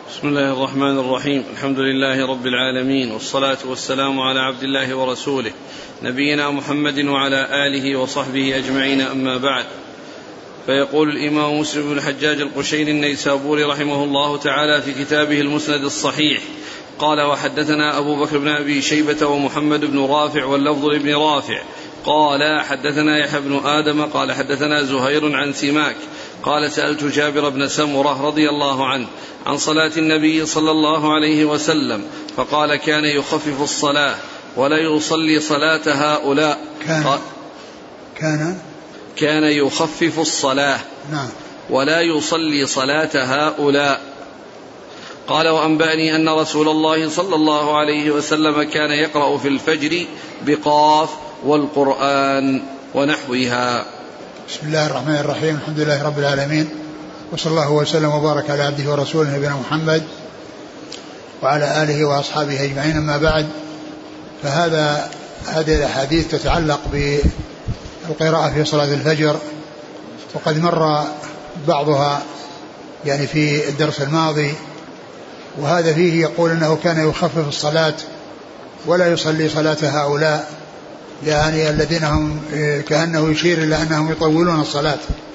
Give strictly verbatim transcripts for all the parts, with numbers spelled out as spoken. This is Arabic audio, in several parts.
بسم الله الرحمن الرحيم. الحمد لله رب العالمين، والصلاة والسلام على عبد الله ورسوله نبينا محمد وعلى آله وصحبه أجمعين، أما بعد. فيقول الإمام مسلم بن الحجاج القشيري النيسابوري رحمه الله تعالى في كتابه المسند الصحيح قال: وحدثنا أبو بكر بن أبي شيبة ومحمد بن رافع واللفظ لابن رافع قال: حدثنا يحيى بن آدم قال: حدثنا زهير عن سماك قال: سألت جابر بن سمرة رضي الله عنه عن صلاة النبي صلى الله عليه وسلم فقال: كان يخفف الصلاة ولا يصلي صلاة هؤلاء. كان كان كان يخفف الصلاة نعم ولا يصلي صلاة هؤلاء. قال: وأنبأني أن رسول الله صلى الله عليه وسلم كان يقرأ في الفجر بقاف والقرآن ونحوها. بسم الله الرحمن الرحيم. الحمد لله رب العالمين، وصلى الله وسلم وبارك على عبده ورسوله نبينا محمد وعلى آله وأصحابه أجمعين، أما بعد. فهذا هذه الأحاديث تتعلق بالقراءة في صلاة الفجر، وقد مر بعضها يعني في الدرس الماضي، وهذا فيه يقول أنه كان يخفف الصلاة ولا يصلي صلاة هؤلاء، يعني الذين هم كأنه يشير إلى أنهم يطولون الصلاة.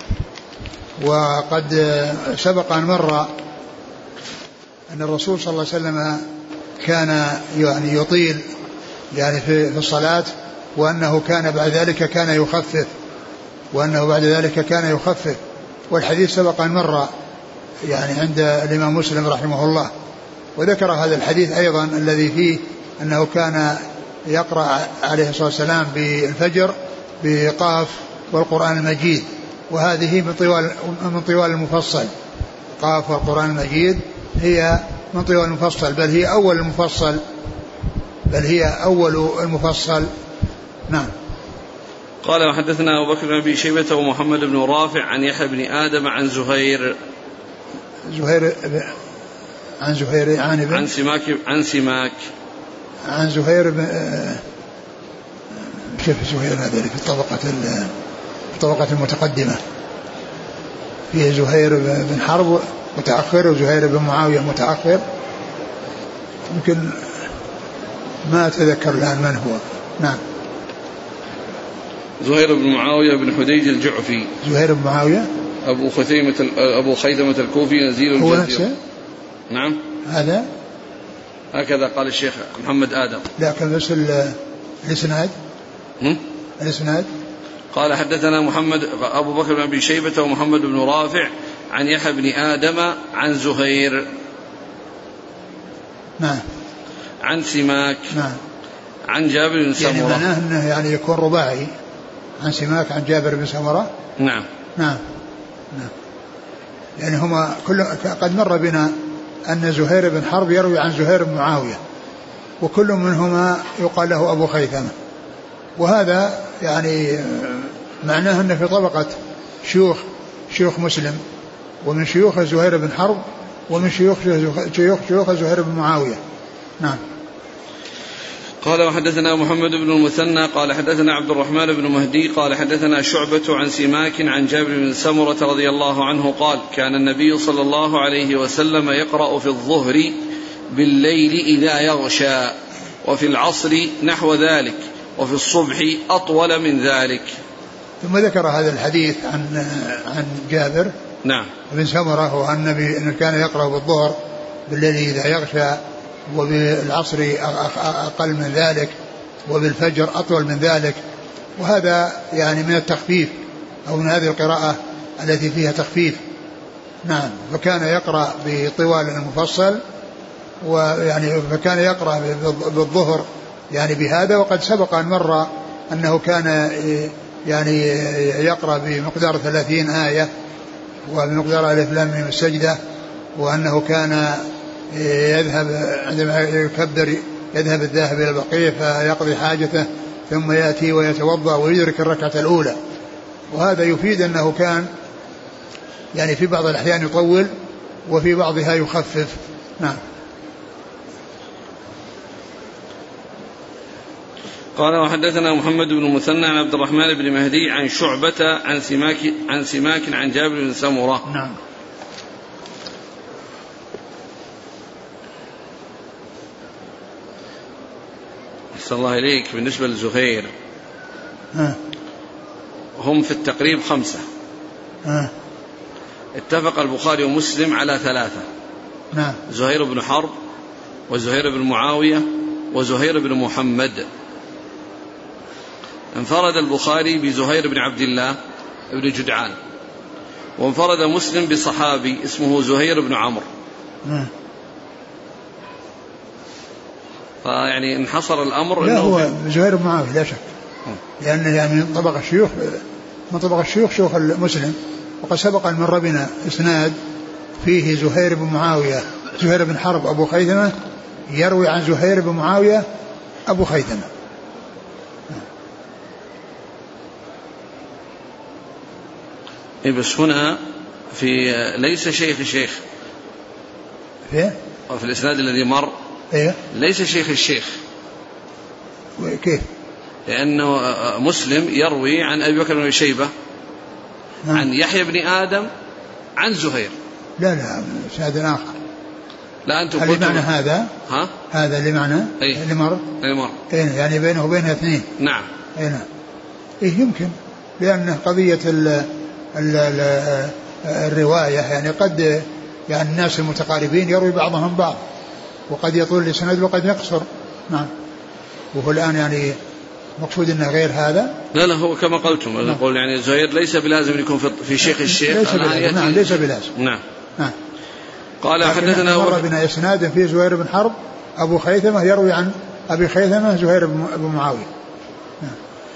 وقد سبق أن مر أن الرسول صلى الله عليه وسلم كان يعني يطيل يعني في الصلاة، وأنه كان بعد ذلك كان يخفف وأنه بعد ذلك كان يخفف والحديث سبق أن مر يعني عند الإمام مسلم رحمه الله. وذكر هذا الحديث أيضا الذي فيه أنه كان يقرأ عليه الصلاة والسلام بالفجر بقاف والقرآن المجيد، وهذه من طوال من طوال المفصل. قاف والقرآن المجيد هي من طوال المفصل، بل هي أول المفصل بل هي أول المفصل نعم. قال: وحدثنا أبو بكر بن أبي شيبة ومحمد بن رافع عن يحيى بن آدم عن زهير زهير عن زهير عن عن سماك عن سماك عن زهير بن كيف زهير هذا في الطبقة الطبقة المتقدمة، فيه زهير بن حرب متأخر وزهير بن معاوية متأخر، يمكن ما أتذكر الآن من هو. نعم. زهير بن معاوية بن حديج الجعفي. زهير بن معاوية أبو خثيمة أبو خيثمة الكوفي نزيل الجزيرة. هو نفسه؟ نعم هذا هكذا قال الشيخ محمد آدم. لكن بس الإسناد الإسناد قال: حدثنا محمد أبو بكر بن أبي شيبة ومحمد بن رافع عن يحيى بن آدم عن زهير نعم عن سماك نعم عن جابر بن سمرة. يعني معناه أنه يعني يكون رباعي، عن سماك عن جابر بن سمرة. نعم نعم نعم. يعني هما كل قد مر بنا أن زهير بن حرب يروي عن زهير بن معاوية، وكل منهما يقال له أبو خيثمة، وهذا يعني معناه أنه في طبقة شيوخ شيوخ مسلم، ومن شيوخ زهير بن حرب، ومن شيوخ شيوخ شيوخ زهير بن معاوية. نعم. قال: وحدثنا محمد بن المثنى قال: حدثنا عبد الرحمن بن مهدي قال: حدثنا شعبة عن سماك عن جابر بن سمرة رضي الله عنه قال: كان النبي صلى الله عليه وسلم يقرأ في الظهر بالليل إذا يغشى، وفي العصر نحو ذلك، وفي الصبح أطول من ذلك. ثم ذكر هذا الحديث عن عن جابر نعم بن سمرة، وأن النبي إنه كان يقرأ بالظهر بالليل إذا يغشى، وبالعصر أقل من ذلك، وبالفجر أطول من ذلك. وهذا يعني من التخفيف، أو من هذه القراءة التي فيها تخفيف. نعم. فكان يقرأ بطوال المفصل، ويعني فكان يقرأ بالظهر يعني بهذا. وقد سبق أن مر أنه كان يعني يقرأ بمقدار ثلاثين آية وبمقدار ألف لام ميم السجدة، وأنه كان يذهب عندما يكبر يذهب الذاهب إلى البقيع فيقضي حاجته، ثم يأتي ويتوضأ ويدرك الركعة الأولى. وهذا يفيد أنه كان يعني في بعض الأحيان يطول وفي بعضها يخفف. نعم. قال: وحدثنا محمد بن المثنى عن عبد الرحمن بن مهدي عن شعبة عن سماك عن سماك عن جابر بن سمرة. نعم. أحسن الله إليك. بالنسبة لزهير ها. هم في التقريب خمسة. ها. اتفق البخاري ومسلم على ثلاثة. نعم. زهير بن حرب وزهير بن معاوية وزهير بن محمد. انفرد البخاري بزهير بن عبد الله بن جدعان، وانفرد مسلم بصحابي اسمه زهير بن عمرو. نعم. فيعني انحصر الأمر. لا هو زهير بن معاوية لا شك، لأنه يعني من طبق الشيوخ من طبق الشيوخ شيوخ المسلم. وقد سبق أن مر بنا إسناد فيه زهير بن معاوية زهير بن حرب أبو خيثمة يروي عن زهير بن معاوية أبو خيثمة. إيه بس هنا في ليس شيخ الشيخ في في الإسناد الذي مر. إيه؟ ليس شيخ الشيخ. كيف؟ لأنه مسلم يروي عن أبي بكر بن شيبة نعم. عن يحيى بن آدم عن زهير. لا لا إسناد آخر. لا أنتم هل معنى هذا؟ ها؟ هذا اللي معنى أيه؟ اللي مر اللي مر إيه يعني بينه وبينها اثنين. نعم. إيه نعم. إيه يمكن، لأن قضية ال ال ال الرواية يعني قد يعني الناس المتقاربين يروي بعضهم بعض، وقد يطول الإسناد وقد يقصر. نعم. وهو الآن يعني مقصود انه غير هذا. لا لا هو كما قلتم نعم. نقول يعني زهير ليس بلازم يكون في, في شيخ الشيخ. ليس بلازم. نعم ليس بلازم. نعم. نعم. قال حدثنا مر بنا اسناد في زهير بن حرب ابو خيثمة يروي عن ابي خيثمة زهير بن معاوية. نعم.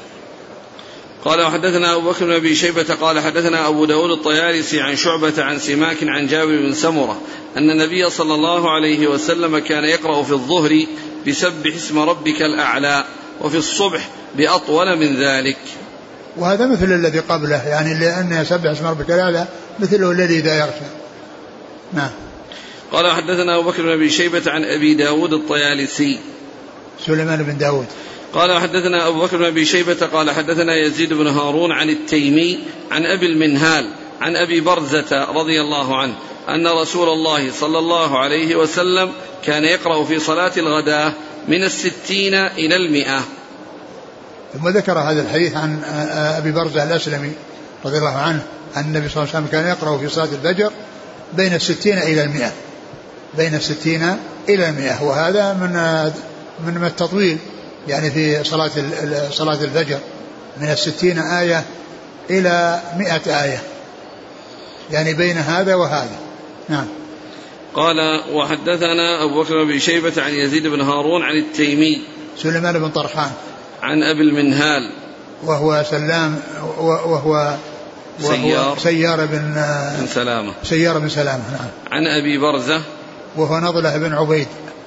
قال وحدثنا أبو بكر بن أبي شيبة قال حدثنا أبو داود الطيالسي عن شعبة عن سماك عن جابر بن سمرة أن النبي صلى الله عليه وسلم كان يقرأ في الظهر بسبح اسم ربك الأعلى وفي الصبح بأطول من ذلك. وهذا مثل الذي قبله، يعني لأن يسبح اسم ربك الأعلى مثله الذي إذا يغشى. نعم. قال حدثنا أبو بكر بن أبي شيبة عن أبي داود الطيالسي سليمان بن داود قال حدثنا أبو بكر بن أبي شيبة قال حدثنا يزيد بن هارون عن التيمي عن أبي المنهال عن أبي برزة رضي الله عنه أن رسول الله صلى الله عليه وسلم كان يقرأ في صلاة الغداة من الستين إلى المئة. ثم ذكر هذا الحديث عن أبي برزة الأسلمي رضي الله عنه أن النبي صلى الله عليه وسلم كان يقرأ في صلاة الفجر بين الستين إلى المئة بين الستين إلى المئة وهذا من من التطويل يعني في صلاة صلاة الفجر من الستين آية إلى مئة آية، يعني بين هذا وهذا. نعم. قال وحدثنا أبو بكر بن شيبة عن يزيد بن هارون عن التيمي سليمان بن طرخان عن أبي المنهال وهو سلام وهو سيار, سيار بن, بن سلامة سيار بن سلامة. نعم. عن أبي برزة وهو نضلة بن عبيد.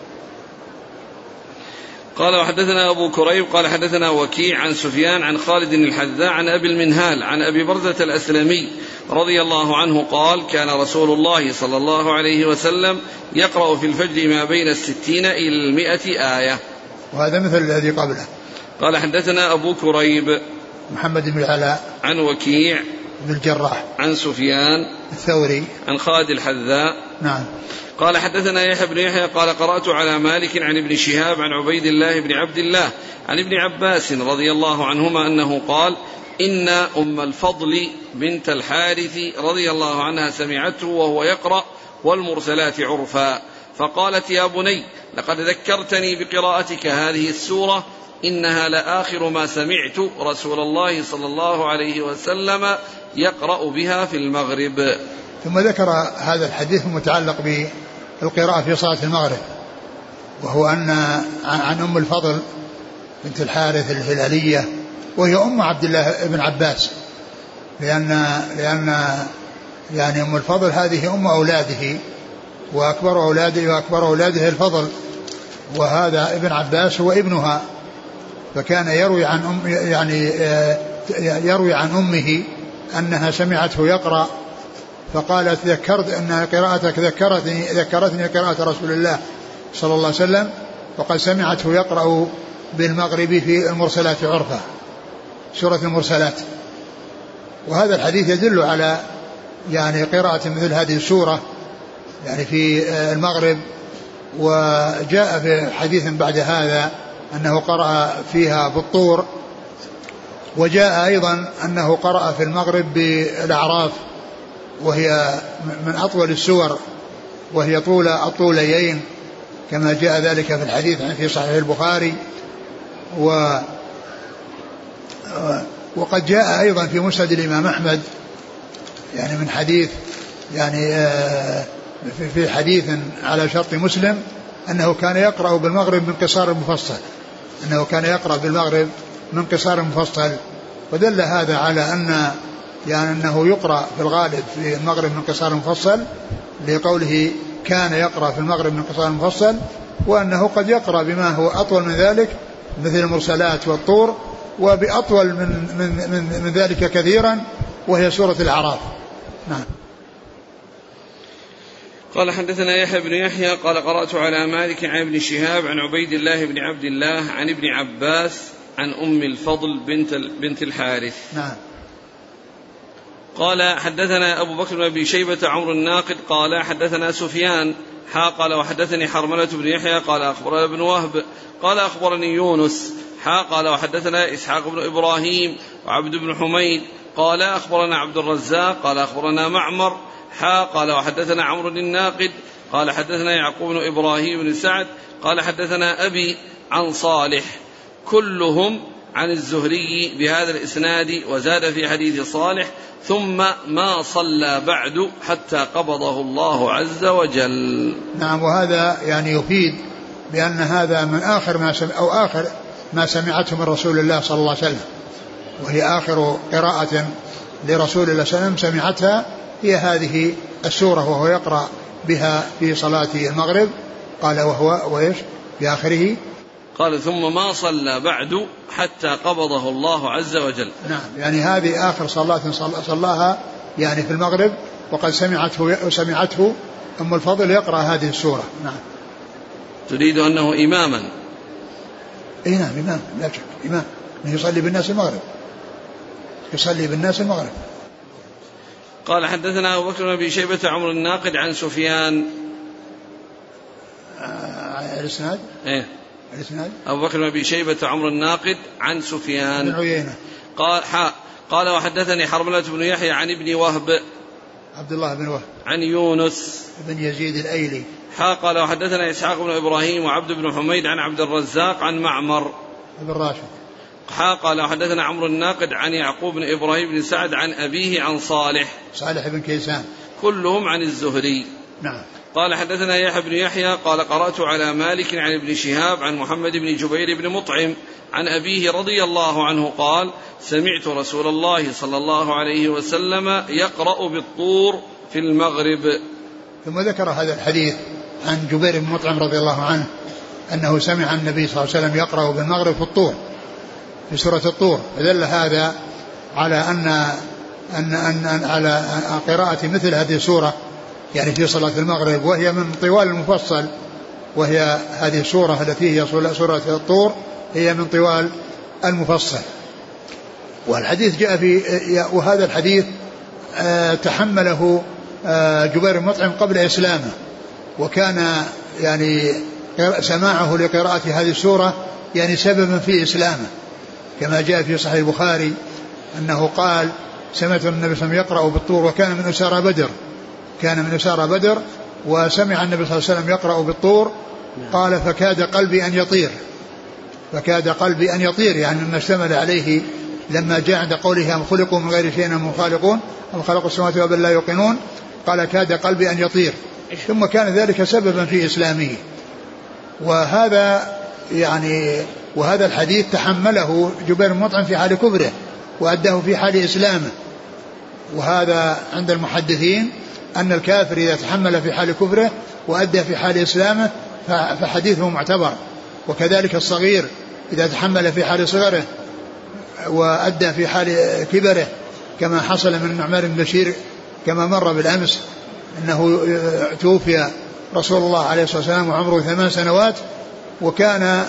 قال وحدثنا أبو كريب قال حدثنا وكيع عن سفيان عن خالد الحذاء عن أبي المنهال عن أبي برزة الأسلمي رضي الله عنه قال كان رسول الله صلى الله عليه وسلم يقرأ في الفجر ما بين الستين إلى المئة آية. وهذا مثل الذي قبله. قال حدثنا أبو كريب محمد بن العلاء عن وكيع بن الجراح عن سفيان الثوري عن خالد الحذاء. نعم. قال حدثنا يحيى بن يحيى قال قرأت على مالك عن ابن شهاب عن عبيد الله بن عبد الله عن ابن عباس رضي الله عنهما أنه قال إن أم الفضل بنت الحارث رضي الله عنها سمعته وهو يقرأ والمرسلات عرفا فقالت يا بني لقد ذكرتني بقراءتك هذه السورة إنها لآخر ما سمعت رسول الله صلى الله عليه وسلم يقرأ بها في المغرب. ثم ذكر هذا الحديث المتعلق بالقراءة في صلاة المغرب، وهو أن عن أم الفضل بنت الحارث الهلالية وهي أم عبد الله بن عباس، لأن لأن يعني أم الفضل هذه أم أولاده وأكبر أولاده وأكبر أولاده الفضل، وهذا ابن عباس هو ابنها، فكان يروي عن أم يعني يروي عن أمه أنها سمعته يقرأ فقالت ذكرت أن قراءتك ذكرتني ذكرتني قراءة رسول الله صلى الله عليه وسلم وقد سمعته يقرأ بالمغرب في المرسلات عرفا سورة المرسلات. وهذا الحديث يدل على يعني قراءة مثل هذه السورة يعني في المغرب. وجاء في حديث بعد هذا أنه قرأ فيها بالطور. وجاء أيضا أنه قرأ في المغرب بالأعراف وهي من أطول السور وهي طول الطوليين كما جاء ذلك في الحديث في صحيح البخاري. و وقد جاء أيضا في مسند الإمام أحمد يعني من حديث يعني في حديث على شرط مسلم أنه كان يقرأ بالمغرب من قصار المفصل أنه كان يقرأ بالمغرب من قصار المفصل. ودل هذا على أن يعني أنه يقرأ في الغالب في المغرب من قصار المفصل لقوله كان يقرأ في المغرب من قصار المفصل، وأنه قد يقرأ بما هو أطول من ذلك مثل المرسلات والطور، وبأطول من, من, من, من ذلك كثيرا وهي سورة الأعراف. نعم. قال حدثنا يحيى بن يحيى قال قرأت على مالك عن ابن شهاب عن عبيد الله بن عبد الله عن ابن عباس عن أم الفضل بنت, بنت الحارث. نعم. قال حدثنا أبو بكر بن أبي شيبة عمرو الناقد قال حدثنا سفيان حا قال وحدثني حرملة بن يحيى قال أخبرنا ابن وهب قال أخبرني يونس حا قال وحدثنا إسحاق بن إبراهيم وعبد بن حميد قال أخبرنا عبد الرزاق قال أخبرنا معمر حا قال وحدثنا عمرو الناقد قال حدثنا يعقوب بن إبراهيم بن سعد قال حدثنا أبي عن صالح كلهم عن الزهري بهذا الإسناد، وزاد في حديث صالح ثم ما صلى بعد حتى قبضه الله عز وجل. نعم. وهذا يعني يفيد بأن هذا من آخر ما سمع أو آخر ما سمعته من رسول الله صلى الله عليه وسلم، وهي آخر قراءة لرسول الله صلى الله عليه وسلم سمعتها هي هذه السورة وهو يقرأ بها في صلاة المغرب. قال وهو وإيش في آخره؟ قال ثم ما صلى بعد حتى قبضه الله عز وجل. نعم. يعني هذه آخر صلاة صلاها يعني في المغرب، وقد سمعته سمعته أم الفضل يقرأ هذه السورة. نعم. تريد أنه إماما؟ إيه نعم إمام لا شك إمام يصلي بالناس المغرب يصلي بالناس المغرب. قال حدثنا أبو بكر بن أبي شيبة عمرو الناقد عن سفيان. آه الإسناد إيه الإسناد أبو بكر بن أبي شيبة عمرو الناقد عن سفيان بن عيينة قال حا قال وحدثني حرملة بن يحيى عن ابن وهب عبد الله بن وهب عن يونس بن يزيد الأيلي حا قال وحدثنا إسحاق بن إبراهيم وعبد بن حميد عن عبد الرزاق عن معمر بن راشد حا قال وحدثنا عمرو الناقد عن يعقوب بن إبراهيم بن سعد عن أبيه عن صالح صالح بن كيسان كلهم عن الزهري. نعم. قال حدثنا يحيى بن يحيى قال قرأت على مالك عن ابن شهاب عن محمد بن جبير بن مطعم عن أبيه رضي الله عنه قال سمعت رسول الله صلى الله عليه وسلم يقرأ بالطور في المغرب. ثم ذكر هذا الحديث عن جبير بن مطعم رضي الله عنه أنه سمع النبي صلى الله عليه وسلم يقرأ بالمغرب في الطور في سورة الطور، فدل هذا على أن أن أن على قراءة مثل هذه السورة يعني في صلاة المغرب، وهي من طوال المفصل، وهي هذه السورة التي هي سورة الطور هي من طوال المفصل. والحديث جاء في وهذا الحديث تحمله جبير بن مطعم قبل إسلامه، وكان يعني سماعه لقراءة هذه السورة يعني سببا في إسلامه، كما جاء في صحيح البخاري أنه قال سمعت النبي صلى الله عليه وسلم يقرأ بالطور وكان من أسارى بدر كان من أسارى بدر وسمع النبي صلى الله عليه وسلم يقرأ بالطور قال فكاد قلبي أن يطير فكاد قلبي أن يطير يعني مما اشتمل عليه لما جاء عند قوله أم خلقوا من غير شيء أم خالقون أم خلقوا السماوات والأرض لا يوقنون قال كاد قلبي أن يطير، ثم كان ذلك سببا في إسلامه. وهذا يعني وهذا الحديث تحمله جبير بن مطعم في حال كبره وأداه في حال إسلامه، وهذا عند المحدثين أن الكافر إذا تحمل في حال كفره وأدى في حال إسلامه فحديثه معتبر، وكذلك الصغير إذا تحمل في حال صغره وأدى في حال كبره كما حصل من النعمان بن بشير كما مر بالأمس أنه توفي رسول الله عليه الصلاة والسلام وعمره ثمان سنوات وكان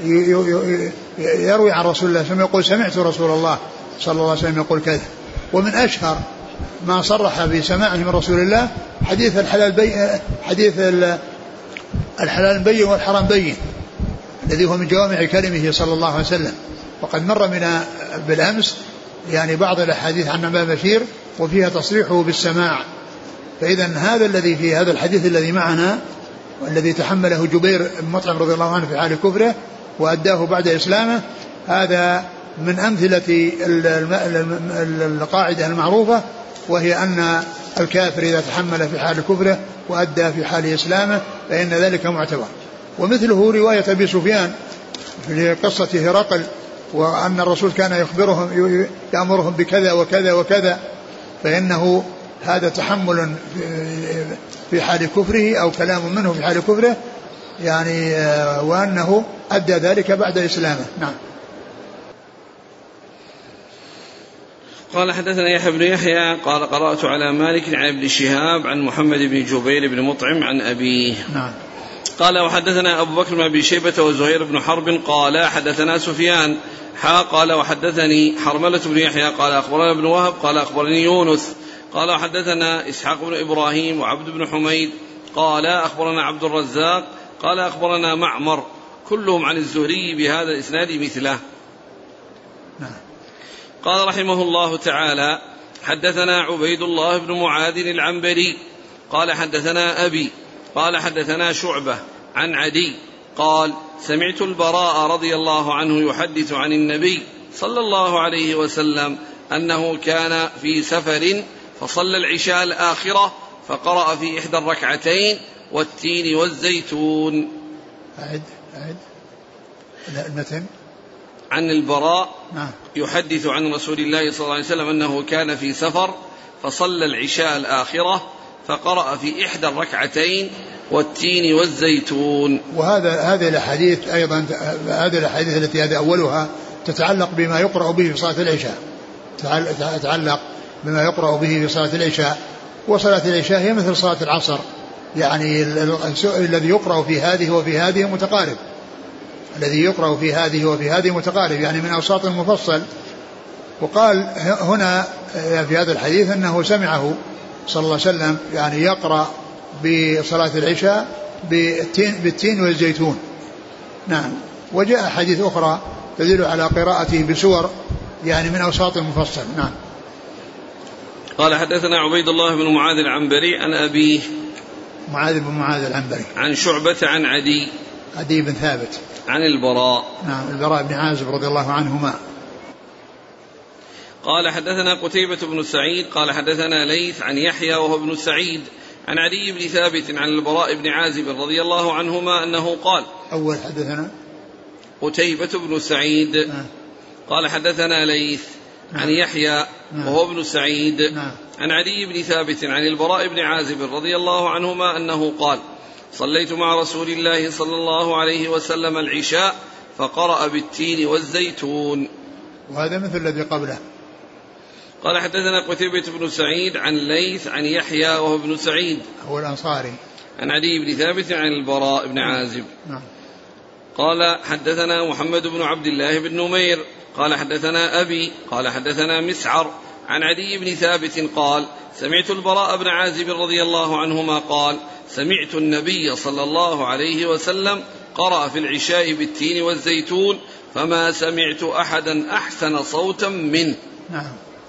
يروي عن رسول الله صلى الله عليه وسلم يقول سمعت رسول الله صلى الله عليه وسلم يقول كذا. ومن أشهر ما صرح بسماعه من رسول الله حديث الحلال بين حديث الحلال بين والحرام بين الذي هو من جوامع كلمه صلى الله عليه وسلم. وقد مر من بالأمس يعني بعض الأحاديث عن أبي بشير وفيها تصريحه بالسماع. فإذا هذا الذي في هذا الحديث الذي معنا والذي تحمله جبير بن مطعم رضي الله عنه في حال كفره وأداه بعد إسلامه، هذا من أمثلة القاعدة المعروفة، وهي أن الكافر إذا تحمل في حال كفره وأدى في حال إسلامه فإن ذلك معتبر. ومثله رواية أبي سفيان في قصة هرقل، وأن الرسول كان يخبرهم يأمرهم بكذا وكذا وكذا، فإنه هذا تحمل في حال كفره أو كلام منه في حال كفره يعني، وأنه أدى ذلك بعد إسلامه. نعم. قال حدثنا يحيى بن يحيى قال قرأت على مالك عن ابن شهاب عن محمد بن جبير بن مطعم عن أبيه. نعم. قال وحدثنا أبو بكر بن أبي شيبة وزهير بن حرب قال حدثنا سفيان حا قال وحدثني حرملة بن يحيى قال أخبرنا ابن وهب قال أخبرني يونس قال وحدثنا إسحاق بن إبراهيم وعبد بن حميد قال أخبرنا عبد الرزاق قال أخبرنا معمر كلهم عن الزهري بهذا الإسناد مثله. نعم. قال رحمه الله تعالى حدثنا عبيد الله بن معاذ العنبري قال حدثنا أبي قال حدثنا شعبة عن عدي قال سمعت البراء رضي الله عنه يحدث عن النبي صلى الله عليه وسلم أنه كان في سفر فصلى العشاء الآخرة فقرأ في إحدى الركعتين والتين والزيتون. أعد أعد المتن. عن البراء نعم. يحدث عن رسول الله صلى الله عليه وسلم أنه كان في سفر فصلى العشاء الآخرة فقرأ في إحدى الركعتين والتين والزيتون. وهذا هذه الأحاديث أيضا، هذه الأحاديث التي هذا أولها تتعلق بما يقرأ به في صلاة العشاء، تتعلق بما يقرأ به في صلاة العشاء. وصلاة العشاء هي مثل صلاة العصر، يعني الذي يقرأ في هذه وفي هذه متقارب، الذي يقرأ في هذه وفي هذه متقارب يعني من أوساط مفصل. وقال هنا في هذا الحديث أنه سمعه صلى الله عليه وسلم يعني يقرأ بصلاة العشاء بالتين, بالتين والزيتون. نعم. وجاء حديث أخرى تدل على قراءته بسور يعني من أوساط المفصل. نعم. قال حدثنا عبيد الله بن معاذ العنبري عن أبيه معاذ بن معاذ العنبري عن شعبة عن عدي عدي بن ثابت عن البراء. نعم. البراء بن عازب رضي الله عنهما. قال حدثنا قتيبة بن سعيد قال حدثنا ليث عن يحيى وهو ابن سعيد عن عدي بن ثابت عن البراء بن عازب رضي الله عنهما أنه قال أول حدثنا قتيبة بن سعيد نعم. قال حدثنا ليث نعم. عن يحيى نعم. وهو ابن سعيد نعم. عن عدي بن ثابت عن البراء بن عازب رضي الله عنهما أنه قال صليت مع رسول الله صلى الله عليه وسلم العشاء فقرأ بالتين والزيتون. وهذا مثل الذي قبله. قال حدثنا قتيبة بن سعيد عن ليث عن يحيى وهو ابن سعيد هو الأنصاري عن عدي بن ثابت عن البراء بن عازب. نعم. قال حدثنا محمد بن عبد الله بن نمير قال حدثنا أبي قال حدثنا مسعر عن عدي بن ثابت قال سمعت البراء بن عازب رضي الله عنهما قال سمعت النبي صلى الله عليه وسلم قرأ في العشاء بالتين والزيتون فما سمعت أحدا أحسن صوتا منه. نعم.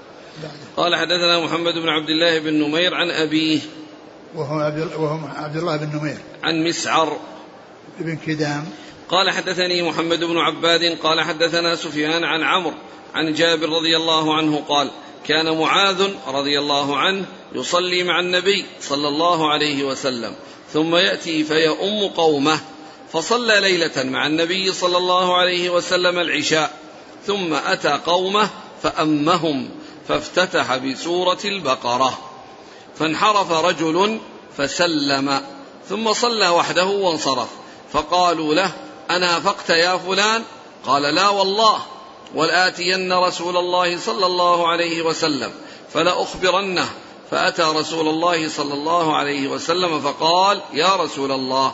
قال حدثنا محمد بن عبد الله بن نمير عن أبيه وهو عبد الله بن نمير عن مسعر بن كدام قال حدثني محمد بن عباد قال حدثنا سفيان عن عمرو عن جابر رضي الله عنه قال كان معاذ رضي الله عنه يصلي مع النبي صلى الله عليه وسلم ثم يأتي فيؤم قومه فصلى ليلة مع النبي صلى الله عليه وسلم العشاء ثم أتى قومه فأمهم فافتتح بسورة البقرة فانحرف رجل فسلم ثم صلى وحده وانصرف فقالوا له أنافقت يا فلان؟ قال لا والله ولآتين رسول الله صلى الله عليه وسلم فلأخبرنه. فأتى رسول الله صلى الله عليه وسلم فقال يا رسول الله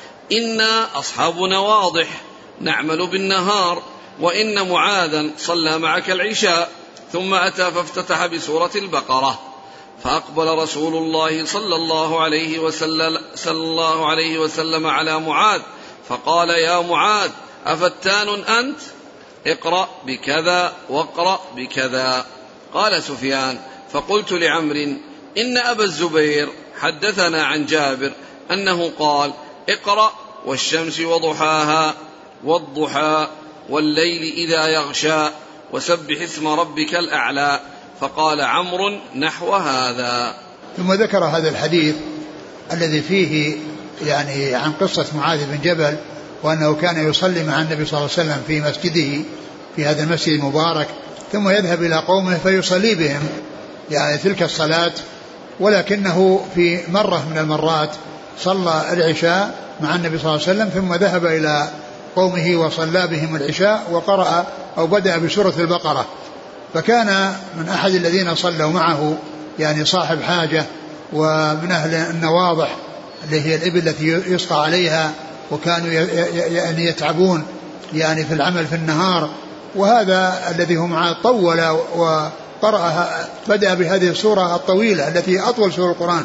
إنا أصحابنا واضح نعمل بالنهار وإن معاذا صلى معك العشاء ثم أتى فافتتح بسورة البقرة. فأقبل رسول الله صلى الله عليه وسلم, صلى الله عليه وسلم على معاذ فقال يا معاذ أفتان أنت؟ اقرأ بكذا واقرأ بكذا. قال سفيان فقلت لعمرو إن أبا الزبير حدثنا عن جابر أنه قال اقرأ والشمس وضحاها والضحى والليل إذا يغشى وسبح اسم ربك الأعلى. فقال عمرو نحو هذا. ثم ذكر هذا الحديث الذي فيه يعني عن قصة معاذ بن جبل وأنه كان يصلي مع النبي صلى الله عليه وسلم في مسجده في هذا المسجد المبارك ثم يذهب إلى قومه فيصلي بهم يعني تلك الصلاة، ولكنه في مرة من المرات صلى العشاء مع النبي صلى الله عليه وسلم ثم ذهب إلى قومه وصلى بهم العشاء وقرأ أو بدأ بسورة البقرة. فكان من أحد الذين صلوا معه يعني صاحب حاجة ومن أهل النواضح اللي هي الإبل التي يسقى عليها وكانوا يعني يتعبون يعني في العمل في النهار، وهذا الذي هم معه طول وقرأها بدأ بهذه السورة الطويلة التي أطول سورة القرآن،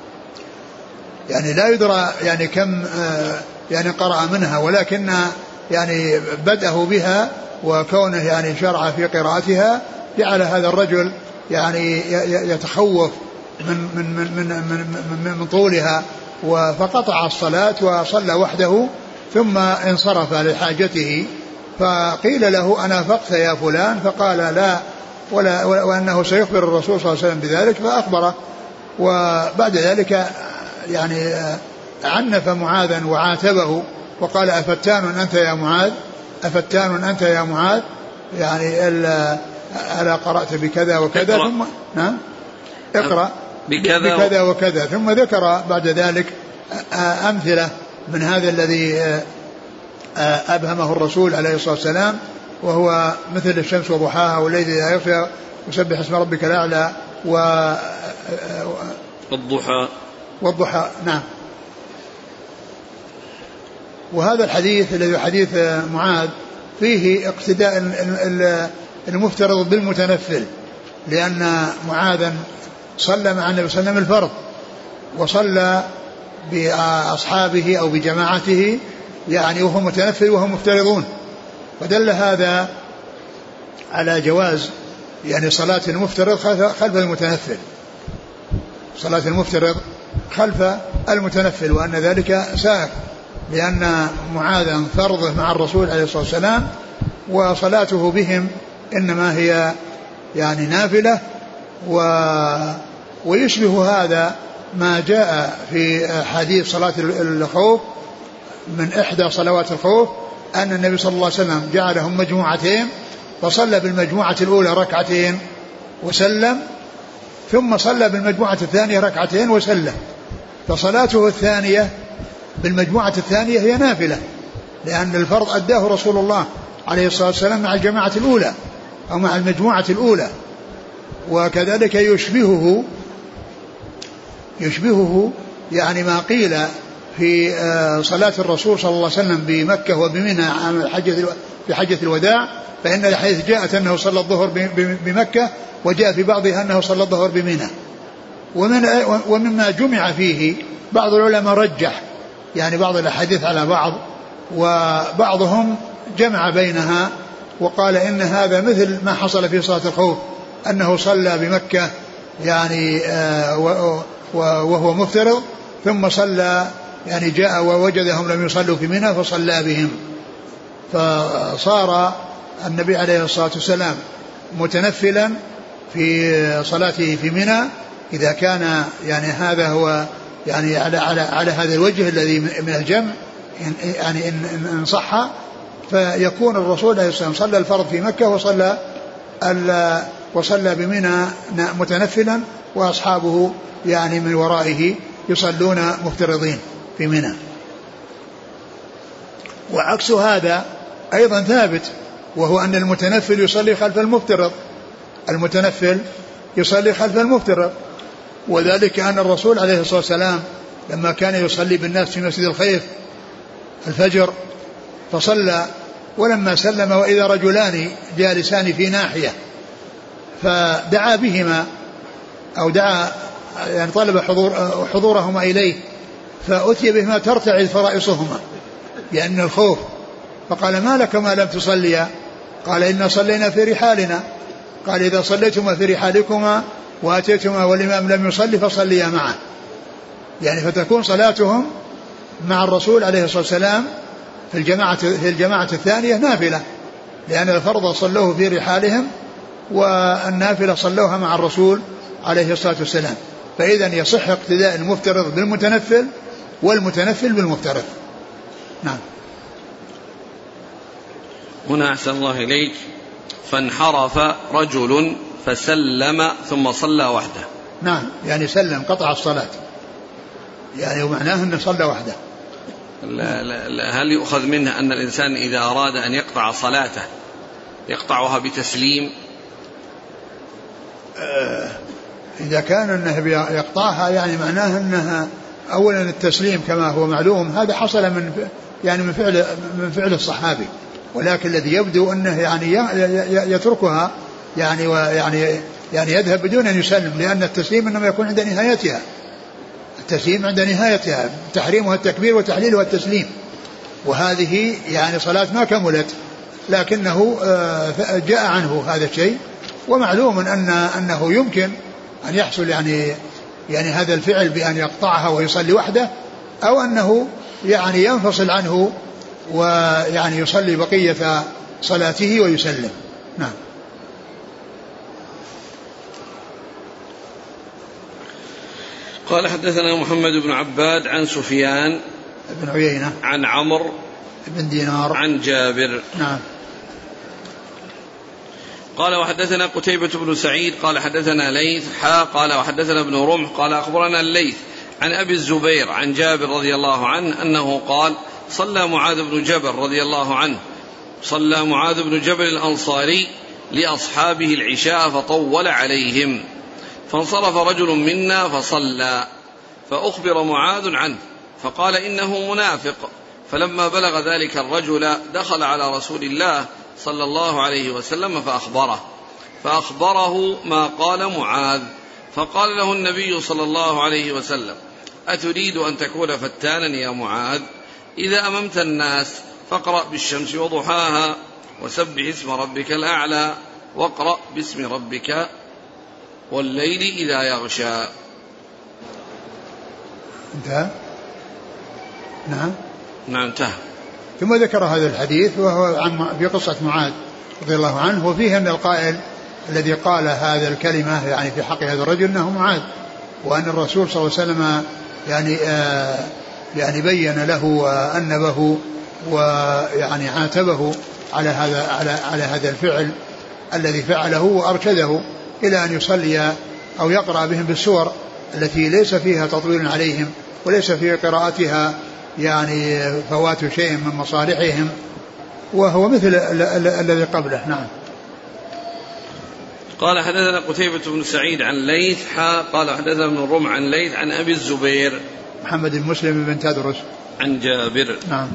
يعني لا يدرى يعني كم يعني قرأ منها، ولكن يعني بدأه بها وكونه يعني شرع في قراءتها جعل هذا الرجل يعني يتخوف من من من من من, من طولها، فقطع الصلاة وصلى وحده ثم انصرف لحاجته. فقيل له أنا أفقت يا فلان؟ فقال لا، ولا وأنه سيخبر الرسول صلى الله عليه وسلم بذلك فأخبره. وبعد ذلك يعني عنف معاذا وعاتبه وقال أفتان أنت يا معاذ؟ أفتان أنت يا معاذ؟ يعني ألا قرأت بكذا وكذا؟ ثم نعم اقرأ بكذا, بكذا وكذا. ثم ذكر بعد ذلك أمثلة من هذا الذي أبهمه الرسول عليه الصلاة والسلام، وهو مثل الشمس وضحاها والليل إذا يغشى وسبح اسم ربك الأعلى والضحى والضحى. نعم. وهذا الحديث الذي حديث معاذ فيه اقتداء المفترض بالمتنفل، لأن معاذا صلى مع النبي صلى الله عليه وسلم الفرض وصلى بأصحابه أو بجماعته يعني وهو متنفل وهم مفترضون، فدل هذا على جواز يعني صلاة المفترض خلف المتنفل، صلاة المفترض خلف المتنفل، وأن ذلك سائغ لأن معاذا فرضه مع الرسول عليه الصلاة والسلام وصلاته بهم إنما هي يعني نافلة. و ويشبه هذا ما جاء في حديث صلاة الخوف من إحدى صلوات الخوف أن النبي صلى الله عليه وسلم جعلهم مجموعتين فصلى بالمجموعة الأولى ركعتين وسلم ثم صلى بالمجموعة الثانية ركعتين وسلم، فصلاته الثانية بالمجموعة الثانية هي نافلة لأن الفرض أداه رسول الله عليه الصلاة والسلام مع الجماعة الأولى أو مع المجموعة الأولى. وكذلك يشبهه يشبهه يعني ما قيل في صلاة الرسول صلى الله عليه وسلم بمكة وبمنى في حجة الوداع، فإن الحديث جاءت أنه صلى الظهر بمكة وجاء في بعضها أنه صلى الظهر بمنى. ومن ومما جمع فيه بعض العلماء رجح يعني بعض الأحاديث على بعض، وبعضهم جمع بينها وقال إن هذا مثل ما حصل في صلاة الخوف أنه صلى بمكة يعني وهو مفترض ثم صلى يعني جاء ووجدهم لم يصلوا في منى فصلى بهم، فصار النبي عليه الصلاة والسلام متنفلا في صلاته في منى إذا كان يعني هذا هو يعني على على على هذا الوجه الذي من الجمع يعني إن صح، فيكون الرسول عليه الصلاة والسلام صلى الفرض في مكة وصلى وصلى بمنى متنفلا وأصحابه يعني من ورائه يصلون مفترضين في منى. وعكس هذا أيضا ثابت، وهو أن المتنفل يصلي خلف المفترض، المتنفل يصلي خلف المفترض، وذلك أن الرسول عليه الصلاة والسلام لما كان يصلي بالناس في مسجد الخيف الفجر فصلى ولما سلم وإذا رجلان جالسان في ناحية فدعا بهما أو دعا يعني طلب حضور حضورهما إليه فأتي بهما ترتعد فرائصهما، لأن الخوف. فقال ما لك ما لم تصليا؟ قال إنا صلينا في رحالنا. قال إذا صليتما في رحالكما وأتيتما والإمام لم يصلي فصليا معه، يعني فتكون صلاتهم مع الرسول عليه الصلاة والسلام في الجماعة, في الجماعة الثانية نافلة، لأن الفرض صلوه في رحالهم والنافلة صلوها مع الرسول عليه الصلاة والسلام. فإذا يصح اقتداء المفترض بالمتنفل والمتنفل بالمفترض. نعم. هنا أحسن الله إليك، فانحرف رجل فسلم ثم صلى وحده. نعم، يعني سلم قطع الصلاة، يعني ومعناه أنه صلى وحده. لا لا لا، هل يؤخذ منه أن الإنسان إذا أراد أن يقطع صلاته يقطعها بتسليم؟ آه إذا كان أنه يقطعها يعني معناه أنها أولا التسليم كما هو معلوم هذا حصل من يعني من فعل من فعل الصحابي، ولكن الذي يبدو أنه يعني يتركها يعني ويعني يعني يذهب بدون أن يسلم، لأن التسليم إنما يكون عند نهايتها. التسليم عند نهايتها، تحريمها التكبير وتحليلها التسليم، وهذه يعني صلاة ما كملت، لكنه جاء عنه هذا الشيء. ومعلوم أن أنه يمكن أن يحصل يعني يعني هذا الفعل بأن يقطعها ويصلي وحده، أو أنه يعني ينفصل عنه ويعني يصلي بقية صلاته ويسلم. نعم. قال حدثنا محمد بن عباد عن سفيان بن عيينة عن عمرو بن دينار عن جابر. نعم. قال وحدثنا قتيبة بن سعيد قال حدثنا ليث حا قال وحدثنا ابن رمح قال أخبرنا الليث عن أبي الزبير عن جابر رضي الله عنه أنه قال صلى معاذ بن جبل رضي الله عنه صلى معاذ بن جبل الأنصاري لأصحابه العشاء فطول عليهم، فانصرف رجل منا فصلى، فأخبر معاذ عنه فقال إنه منافق. فلما بلغ ذلك الرجل دخل على رسول الله صلى الله عليه وسلم فأخبره فأخبره ما قال معاذ، فقال له النبي صلى الله عليه وسلم أتريد أن تكون فتانا يا معاذ؟ إذا أممت الناس فاقرأ بالشمس وضحاها وسبح اسم ربك الأعلى واقرأ باسم ربك والليل إذا يغشى. انتهى. نعم نعم انتهى. ثم ذكر هذا الحديث وهو عن في قصة معاذ رضي الله عنه، وفيه أن القائل الذي قال هذا الكلمة يعني في حق هذا الرجل أنه معاذ، وأن الرسول صلى الله عليه وسلم يعني آه يعني بين له وأنبه ويعني عاتبه على هذا على على هذا الفعل الذي فعله، وأرشده إلى أن يصلي أو يقرأ بهم بالسور التي ليس فيها تطويل عليهم وليس في قراءتها يعني فوات شيء من مصالحهم، وهو مثل الذي قبله. نعم. قال حدثنا قتيبة بن سعيد عن ليث حا قال حدثنا ابن الرمح عن ليث عن أبي الزبير محمد بن مسلم بن تدرس عن جابر. نعم.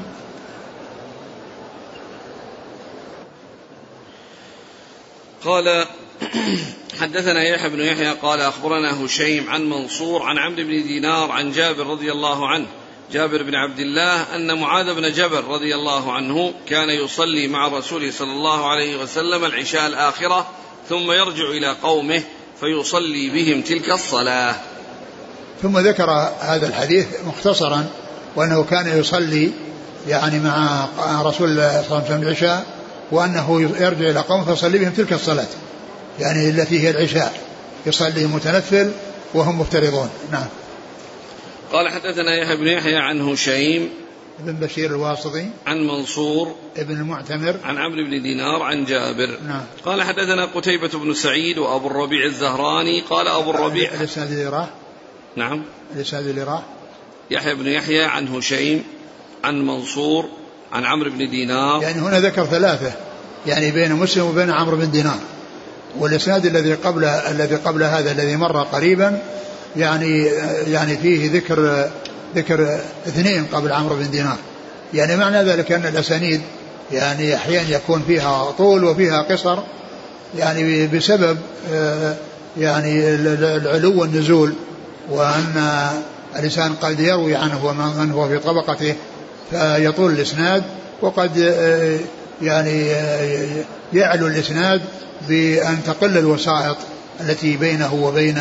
قال حدثنا يحيى بن يحيى قال أخبرنا هشيم عن منصور عن عمرو بن دينار عن جابر رضي الله عنه جابر بن عبد الله أن معاذ بن جبل رضي الله عنه كان يصلي مع الرسول صلى الله عليه وسلم العشاء الآخرة ثم يرجع إلى قومه فيصلي بهم تلك الصلاة. ثم ذكر هذا الحديث مختصرا، وأنه كان يصلي يعني مع رسول الله صلى الله عليه وسلم العشاء، وأنه يرجع إلى قومه فيصلي بهم تلك الصلاة يعني التي هي العشاء، يصلي متنفل وهم مفترضون. نعم. قال حدثنا يحيى بن يحيى عن هشيم ابن بشير الواسطي عن منصور ابن المعتمر عن عمرو بن دينار عن جابر. نعم. قال حدثنا قتيبة بن سعيد وأبو الربيع الزهراني قال أبو الربيع الإسناد اللي راح. نعم. الإسناد اللي راح يحيى بن يحيى عن هشيم عن منصور عن عمرو بن دينار، يعني هنا ذكر ثلاثة يعني بين مسلم وبين عمرو بن دينار، والإسناد الذي قبل الذي قبل هذا الذي مر قريبا يعني يعني فيه ذكر ذكر اثنين قبل عمرو بن دينار، يعني معنى ذلك أن الأسانيد يعني أحيانا يكون فيها طول وفيها قصر يعني بسبب يعني العلو والنزول، وأن الإنسان قد يروي عنه ومن هو في طبقته فيطول الإسناد، وقد يعني يعلو الإسناد بأن تقل الوسائط التي بينه وبين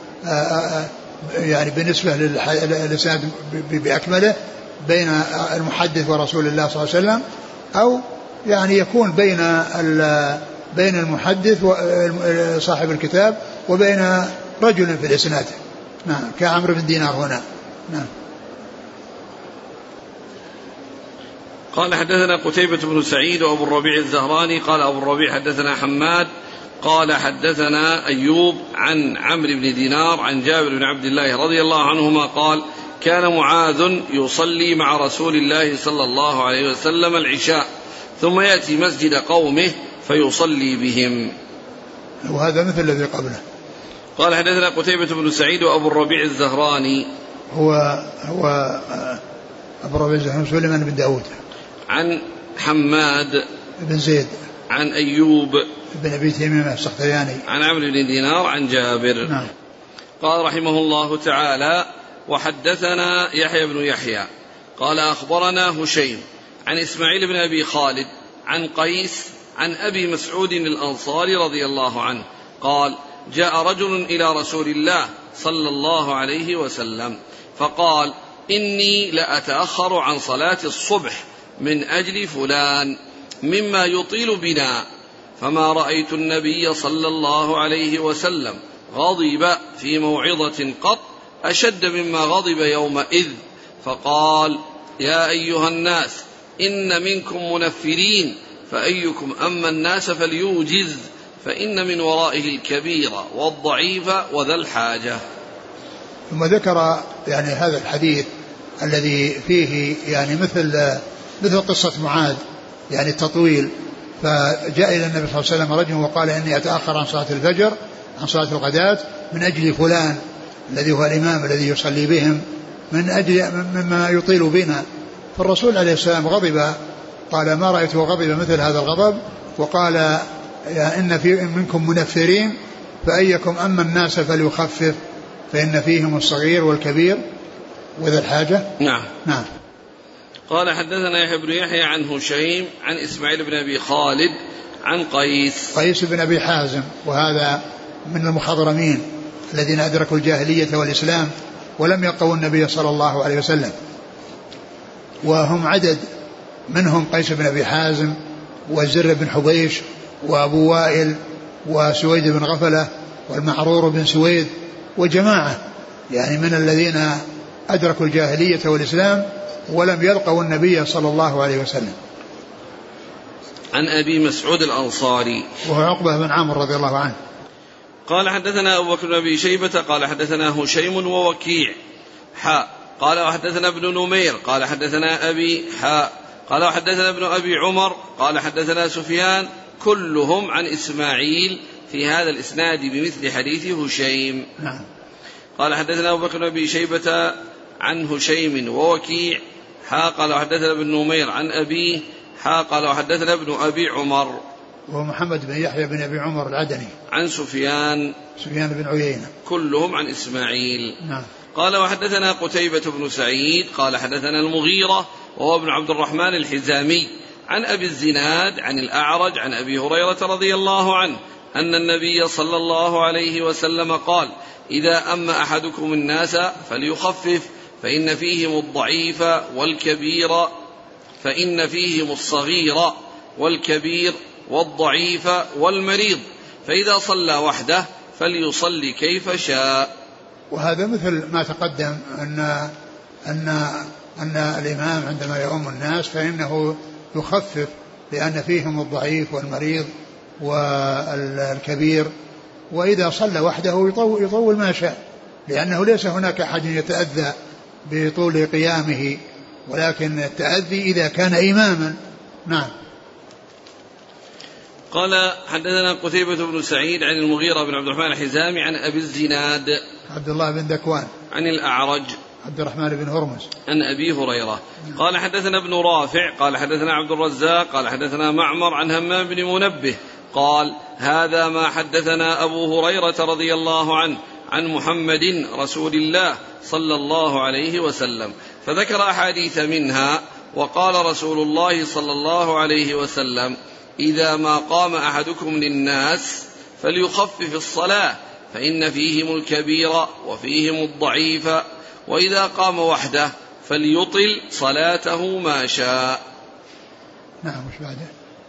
يعني بالنسبة للإسناد بأكمله بين المحدث ورسول الله صلى الله عليه وسلم، أو يعني يكون بين بين المحدث وصاحب الكتاب وبين رجل في الإسناد، نعم، كعمرو بن دينار هنا. نعم. قال حدثنا قتيبة بن سعيد وأبو الربيع الزهراني قال أبو الربيع حدثنا حماد قال حدثنا أيوب عن عمرو بن دينار عن جابر بن عبد الله رضي الله عنهما قال كان معاذ يصلي مع رسول الله صلى الله عليه وسلم العشاء ثم يأتي مسجد قومه فيصلي بهم. وهذا مثل الذي قبله. قال حدثنا قتيبة بن سعيد وأبو الربيع الزهراني هو هو أبو الربيع الزهراني سليمان بن داود عن حماد بن زيد عن أيوب بن أبي تميمة السختياني عن عمرو بن دينار عن جابر. نعم. قال رحمه الله تعالى وحدثنا يحيى بن يحيى قال أخبرنا هشيم عن إسماعيل بن أبي خالد عن قيس عن أبي مسعود الأنصاري رضي الله عنه قال جاء رجل إلى رسول الله صلى الله عليه وسلم فقال إني لأتأخر عن صلاة الصبح من أجل فلان مما يطيل بنا، فما رأيت النبي صلى الله عليه وسلم غضب في موعظة قط أشد مما غضب يومئذ، فقال يا أيها الناس إن منكم منفرين فأيكم أما الناس فليوجز فإن من ورائه الكبير والضعيف وذا الحاجة. ثم ذكر يعني هذا الحديث الذي فيه يعني مثل مثل قصة معاذ يعني التطويل، فجاء إلى النبي صلى الله عليه وسلم رجل وقال إني أتأخر عن صلاة الفجر عن صلاة الغداة من أجل فلان الذي هو الإمام الذي يصلي بهم من أجل مما يطيل بنا، فالرسول عليه السلام غضب، قال ما رأيته غضب مثل هذا الغضب، وقال يا إن في منكم منفرين فأيكم أما الناس فليخفف فإن فيهم الصغير والكبير وذا الحاجة. نعم. نعم. قال حدثنا يحيى بن يحيى عن هشيم عن إسماعيل بن أبي خالد عن قيس قيس بن أبي حازم، وهذا من المخضرمين الذين أدركوا الجاهلية والإسلام ولم يلقوا النبي صلى الله عليه وسلم، وهم عدد منهم قيس بن أبي حازم وزر بن حبيش وأبو وائل وسويد بن غفلة والمعرور بن سويد وجماعة يعني من الذين أدركوا الجاهلية والإسلام ولم يلقوا النبي صلى الله عليه وسلم. عن أبي مسعود الأنصاري وهو عقبة بن عامر رضي الله عنه. قال حدثنا أبو بكر بن أبي شيبة قال حدثنا هشيم ووكيع حاء قال وحدثنا ابن نمير قال حدثنا أبي حاء قال وحدثنا ابن أبي عمر قال حدثنا سفيان كلهم عن إسماعيل في هذا الإسناد بمثل حديث هشيم. نعم. قال حدثنا أبو بكر بن أبي شيبة عن هشيم ووكيع حاء قال وحدثنا ابن نمير عن أبيه حاء قال وحدثنا ابن أبي عمر ومحمد بن يحيى بن أبي عمر العدني عن سفيان سفيان بن عيينة كلهم عن إسماعيل. نعم. قال وحدثنا قتيبة بن سعيد قال حدثنا المغيرة وهو ابن عبد الرحمن الحزامي عن أبي الزناد عن الأعرج عن أبي هريرة رضي الله عنه أن النبي صلى الله عليه وسلم قال إذا أما أحدكم الناس فليخفف فإن فيهم الضعيف والكبير فإن فيهم الصغير والكبير والضعيف والمريض فإذا صلى وحده فليصلي كيف شاء. وهذا مثل ما تقدم أن أن أن الإمام عندما يؤم الناس فإنه يخفف لأن فيهم الضعيف والمريض والكبير، وإذا صلى وحده يطول, يطول ما شاء لأنه ليس هناك أحد يتأذى بطول قيامه، ولكن التأذي إذا كان إماما. نعم. قال حدثنا قتيبة بن سعيد عن المغيرة بن عبد الرحمن الحزامي عن أبي الزناد عبد الله بن ذكوان عن الأعرج عبد الرحمن بن هرمز عن أبي هريرة قال حدثنا ابن رافع قال حدثنا عبد الرزاق قال حدثنا معمر عن همام بن منبه قال هذا ما حدثنا أبو هريرة رضي الله عنه عن محمد رسول الله صلى الله عليه وسلم، فذكر أحاديث منها وقال رسول الله صلى الله عليه وسلم: إذا ما قام أحدكم للناس فليخفف الصلاة فإن فيهم الكبير وفيهم الضعيف، وإذا قام وحده فليطل صلاته ما شاء. نعم. وش بعده؟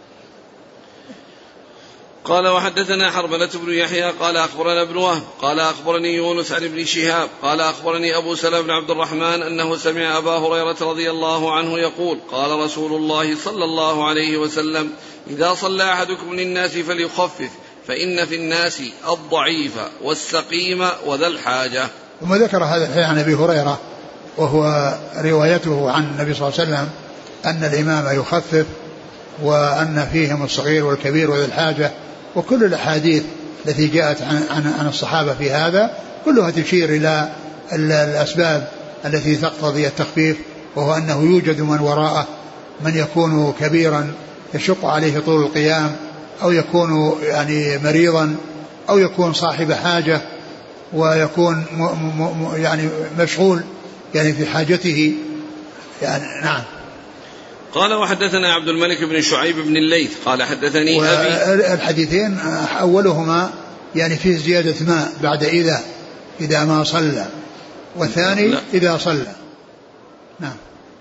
قال وحدثنا حرملة بن يحيى قال أخبرنا ابن وهب قال أخبرني يونس عن ابن شهاب قال أخبرني أبو سلمة بن عبد الرحمن أنه سمع أبا هريرة رضي الله عنه يقول: قال رسول الله صلى الله عليه وسلم: إذا صلى أحدكم للناس فليخفف فإن في الناس الضعيف والسقيم وذا الحاجة. ثم ذكر هذا الحديث عن أبي هريرة وهو روايته عن النبي صلى الله عليه وسلم أن الإمام يخفف وأن فيهم الصغير والكبير وذا الحاجة، وكل الأحاديث التي جاءت عن, عن, عن الصحابة في هذا كلها تشير إلى الأسباب التي تقتضي التخفيف، وهو أنه يوجد من وراءه من يكون كبيرا يشق عليه طول القيام، أو يكون يعني مريضا، أو يكون صاحب حاجة ويكون م م يعني مشغول يعني في حاجته يعني. نعم. قال وحدثنا عبد الملك بن شعيب بن الليث قال حدثني أبي. الحديثين أولهما يعني فيه زيادة ماء بعد إذا إذا ما صلى، والثاني لا. إذا صلى. نعم.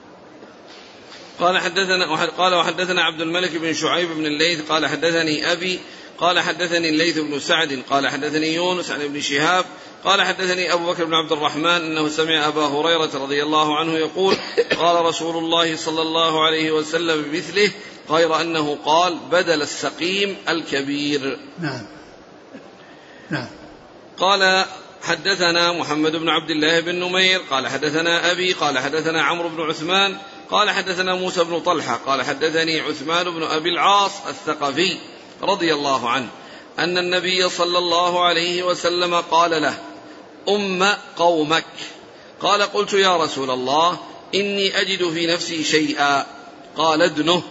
قال حدثنا قال وحدثنا عبد الملك بن شعيب بن الليث قال حدثني أبي قال حدثني الليث بن سعد قال حدثني يونس عن ابن شهاب قال حدثني أبو بكر بن عبد الرحمن أنه سمع أبا هريرة رضي الله عنه يقول: قال رسول الله صلى الله عليه وسلم بمثله غير أنه قال: بدل السقيم الكبير. نعم. نعم. قال حدثنا محمد بن عبد الله بن نمير قال حدثنا أبي قال حدثنا عمرو بن عثمان قال حدثنا موسى بن طلحة قال حدثني عثمان بن أبي العاص الثقفي رضي الله عنه أن النبي صلى الله عليه وسلم قال له: أم قومك. قال: قلت يا رسول الله إني أجد في نفسي شيئا. قال: ادنه.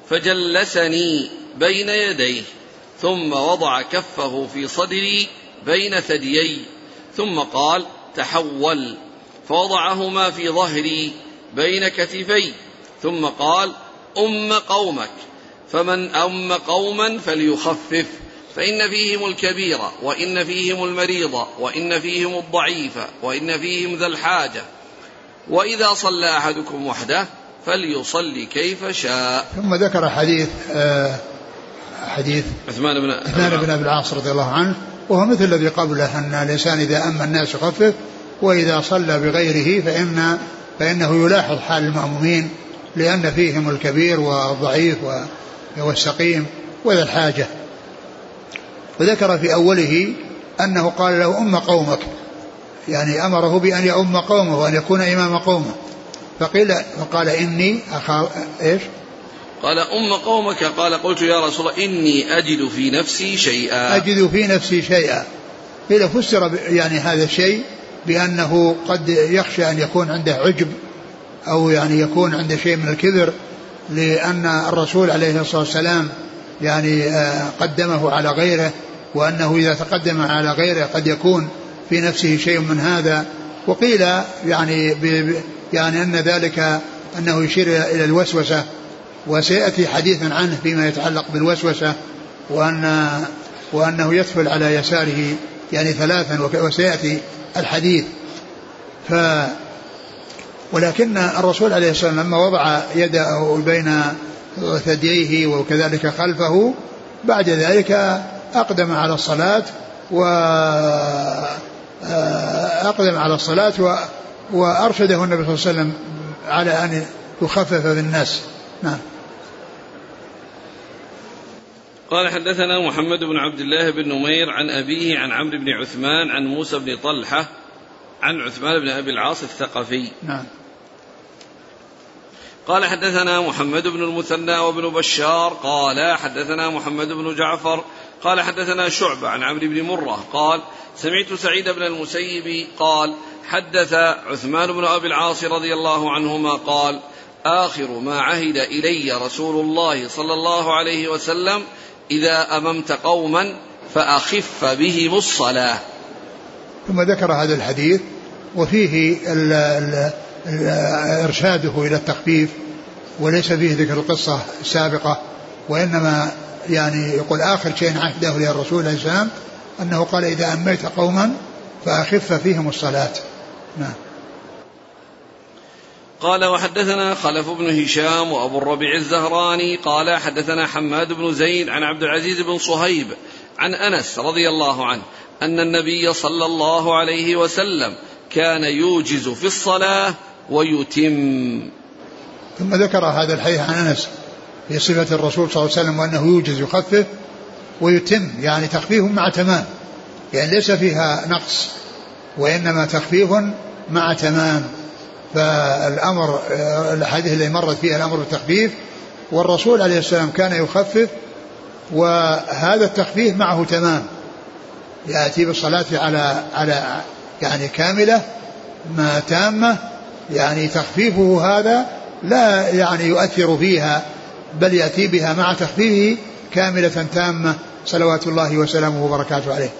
فجلسني بين يديه ثم وضع كفه في صدري بين ثديي ثم قال: تحول. فوضعهما في ظهري بين كتفي ثم قال: أم قومك، فمن أم قوما فليخفف فإن فيهم الكبير وإن فيهم المريض وإن فيهم الضعيف وإن فيهم ذا الحاجة، وإذا صلى أحدكم وحده فليصلي كيف شاء. ثم ذكر حديث آه حديث عثمان بن عثمان بن أبي العاص رضي الله عنه، وهو مثل الذي قبله أن الإنسان إذا أما الناس يخفف، وإذا صلى بغيره فإن فإنه يلاحظ حال المأمومين لأن فيهم الكبير والضعيف والسقيم وذا الحاجة. وذكر في أوله أنه قال له: أم قومك، يعني أمره بأن يؤم قومه وأن يكون إمام قومه. فقيل فقال: إني أخاف إيش؟ قال: أم قومك. قال: قلت يا رسول الله إني أجد في نفسي شيئا. أجد في نفسي شيئا. قيل فسر يعني هذا الشيء بأنه قد يخشى أن يكون عنده عجب أو يعني يكون عنده شيء من الكبر، لأن الرسول عليه الصلاة والسلام يعني قدمه على غيره، وأنه إذا تقدم على غيره قد يكون في نفسه شيء من هذا. وقيل يعني يعني أن ذلك أنه يشير إلى الوسوسة، وسيأتي حديثا عنه فيما يتعلق بالوسوسة، وأن وأنه يدخل على يساره يعني ثلاثا، وسيأتي الحديث. ف ولكن الرسول عليه الصلاة والسلام لما وضع يده بين ثدييه وكذلك خلفه بعد ذلك أقدم على الصلاة وأقدم على الصلاة وأرشده النبي صلى الله عليه وسلم على أن يخفف بالناس. نعم. قال حدثنا محمد بن عبد الله بن نمير عن أبيه عن عمرو بن عثمان عن موسى بن طلحة عن عثمان بن أبي العاص الثقفي. نعم. قال حدثنا محمد بن المثنى وابن بشار قال حدثنا محمد بن جعفر قال حدثنا شعبة عن عمرو بن مرة قال سمعت سعيد بن المسيب قال حدث عثمان بن أبي العاص رضي الله عنهما قال آخر ما عهد إلي رسول الله صلى الله عليه وسلم إذا أممت قوما فأخف بهم الصلاة. ثم ذكر هذا الحديث وفيه ال ال ال إرشاده إلى التخفيف، وليس فيه ذكر القصة السابقة، وإنما يعني يقول آخر شيء عهده للرسول عليه السلام أنه قال إذا أميت قوما فأخف فيهم الصلاة. نعم. قال وحدثنا خلف بن هشام وأبو الربيع الزهراني قال حدثنا حماد بن زيد عن عبد العزيز بن صهيب عن أنس رضي الله عنه أن النبي صلى الله عليه وسلم كان يوجز في الصلاة ويتم. ثم ذكر هذا الحديث عن أنس في صفة الرسول صلى الله عليه وسلم وأنه يوجز يخفف ويتم، يعني تخفيف مع تمام، يعني ليس فيها نقص وإنما تخفيف مع تمام. فالأمر الحديث اللي مرت فيها الأمر بالتخفيف، والرسول عليه السلام كان يخفف وهذا التخفيف معه تمام، يأتي بالصلاة على على يعني كاملة ما تامة، يعني تخفيفه هذا لا يعني يؤثر فيها بل يأتي بها مع تخفيفه كاملة تامة صلوات الله وسلامه وبركاته عليه.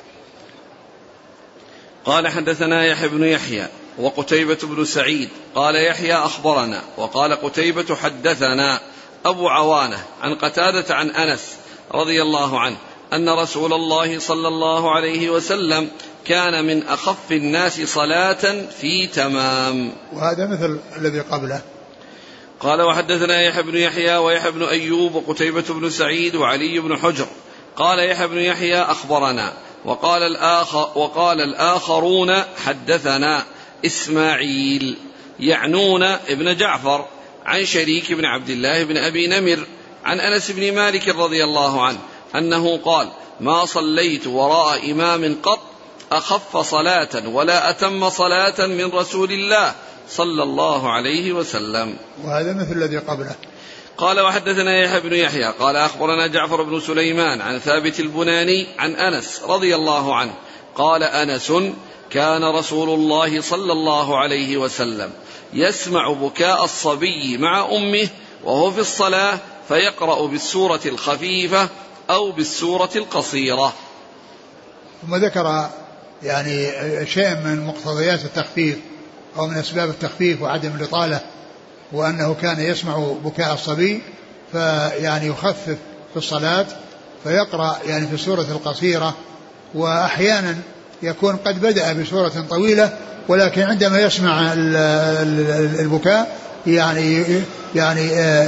قال حدثنا يحيى بن يحيى وقتيبة بن سعيد قال يحيى أخبرنا وقال قتيبة حدثنا أبو عوانة عن قتادة عن أنس رضي الله عنه أن رسول الله صلى الله عليه وسلم كان من أخف الناس صلاة في تمام. وهذا مثل الذي قبله. قال وحدثنا يحيى بن يحيى ويحيى بن أيوب وقتيبة بن سعيد وعلي بن حجر قال يحيى بن يحيى أخبرنا وقال الآخر وقال الآخرون حدثنا إسماعيل يعنون ابن جعفر عن شريك بن عبد الله بن أبي نمر عن أنس بن مالك رضي الله عنه أنه قال ما صليت وراء إمام قط أخف صلاة ولا أتم صلاة من رسول الله صلى الله عليه وسلم. وهذا مثل الذي قبله. قال وحدثنا يحيى بن يحيى قال أخبرنا جعفر بن سليمان عن ثابت البناني عن أنس رضي الله عنه قال أنس كان رسول الله صلى الله عليه وسلم يسمع بكاء الصبي مع أمه وهو في الصلاة فيقرأ بالسورة الخفيفة أو بالسورة القصيرة. ثم ذكر يعني شيء من مقتضيات التخفيف أو من أسباب التخفيف وعدم الإطالة، وأنه كان يسمع بكاء الصبي فيعني يخفف في الصلاة فيقرأ يعني في السورة القصيرة، وأحيانا يكون قد بدأ بسورة طويلة ولكن عندما يسمع البكاء يعني يعني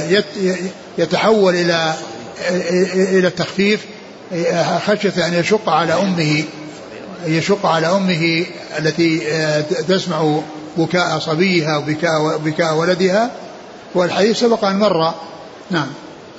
يتحول إلى إلى التخفيف خشية أن يشق على أمه يشق على أمه التي تسمع بكاء صبيها وبكاء بكاء ولدها، والحديث سبق أن مر. نعم.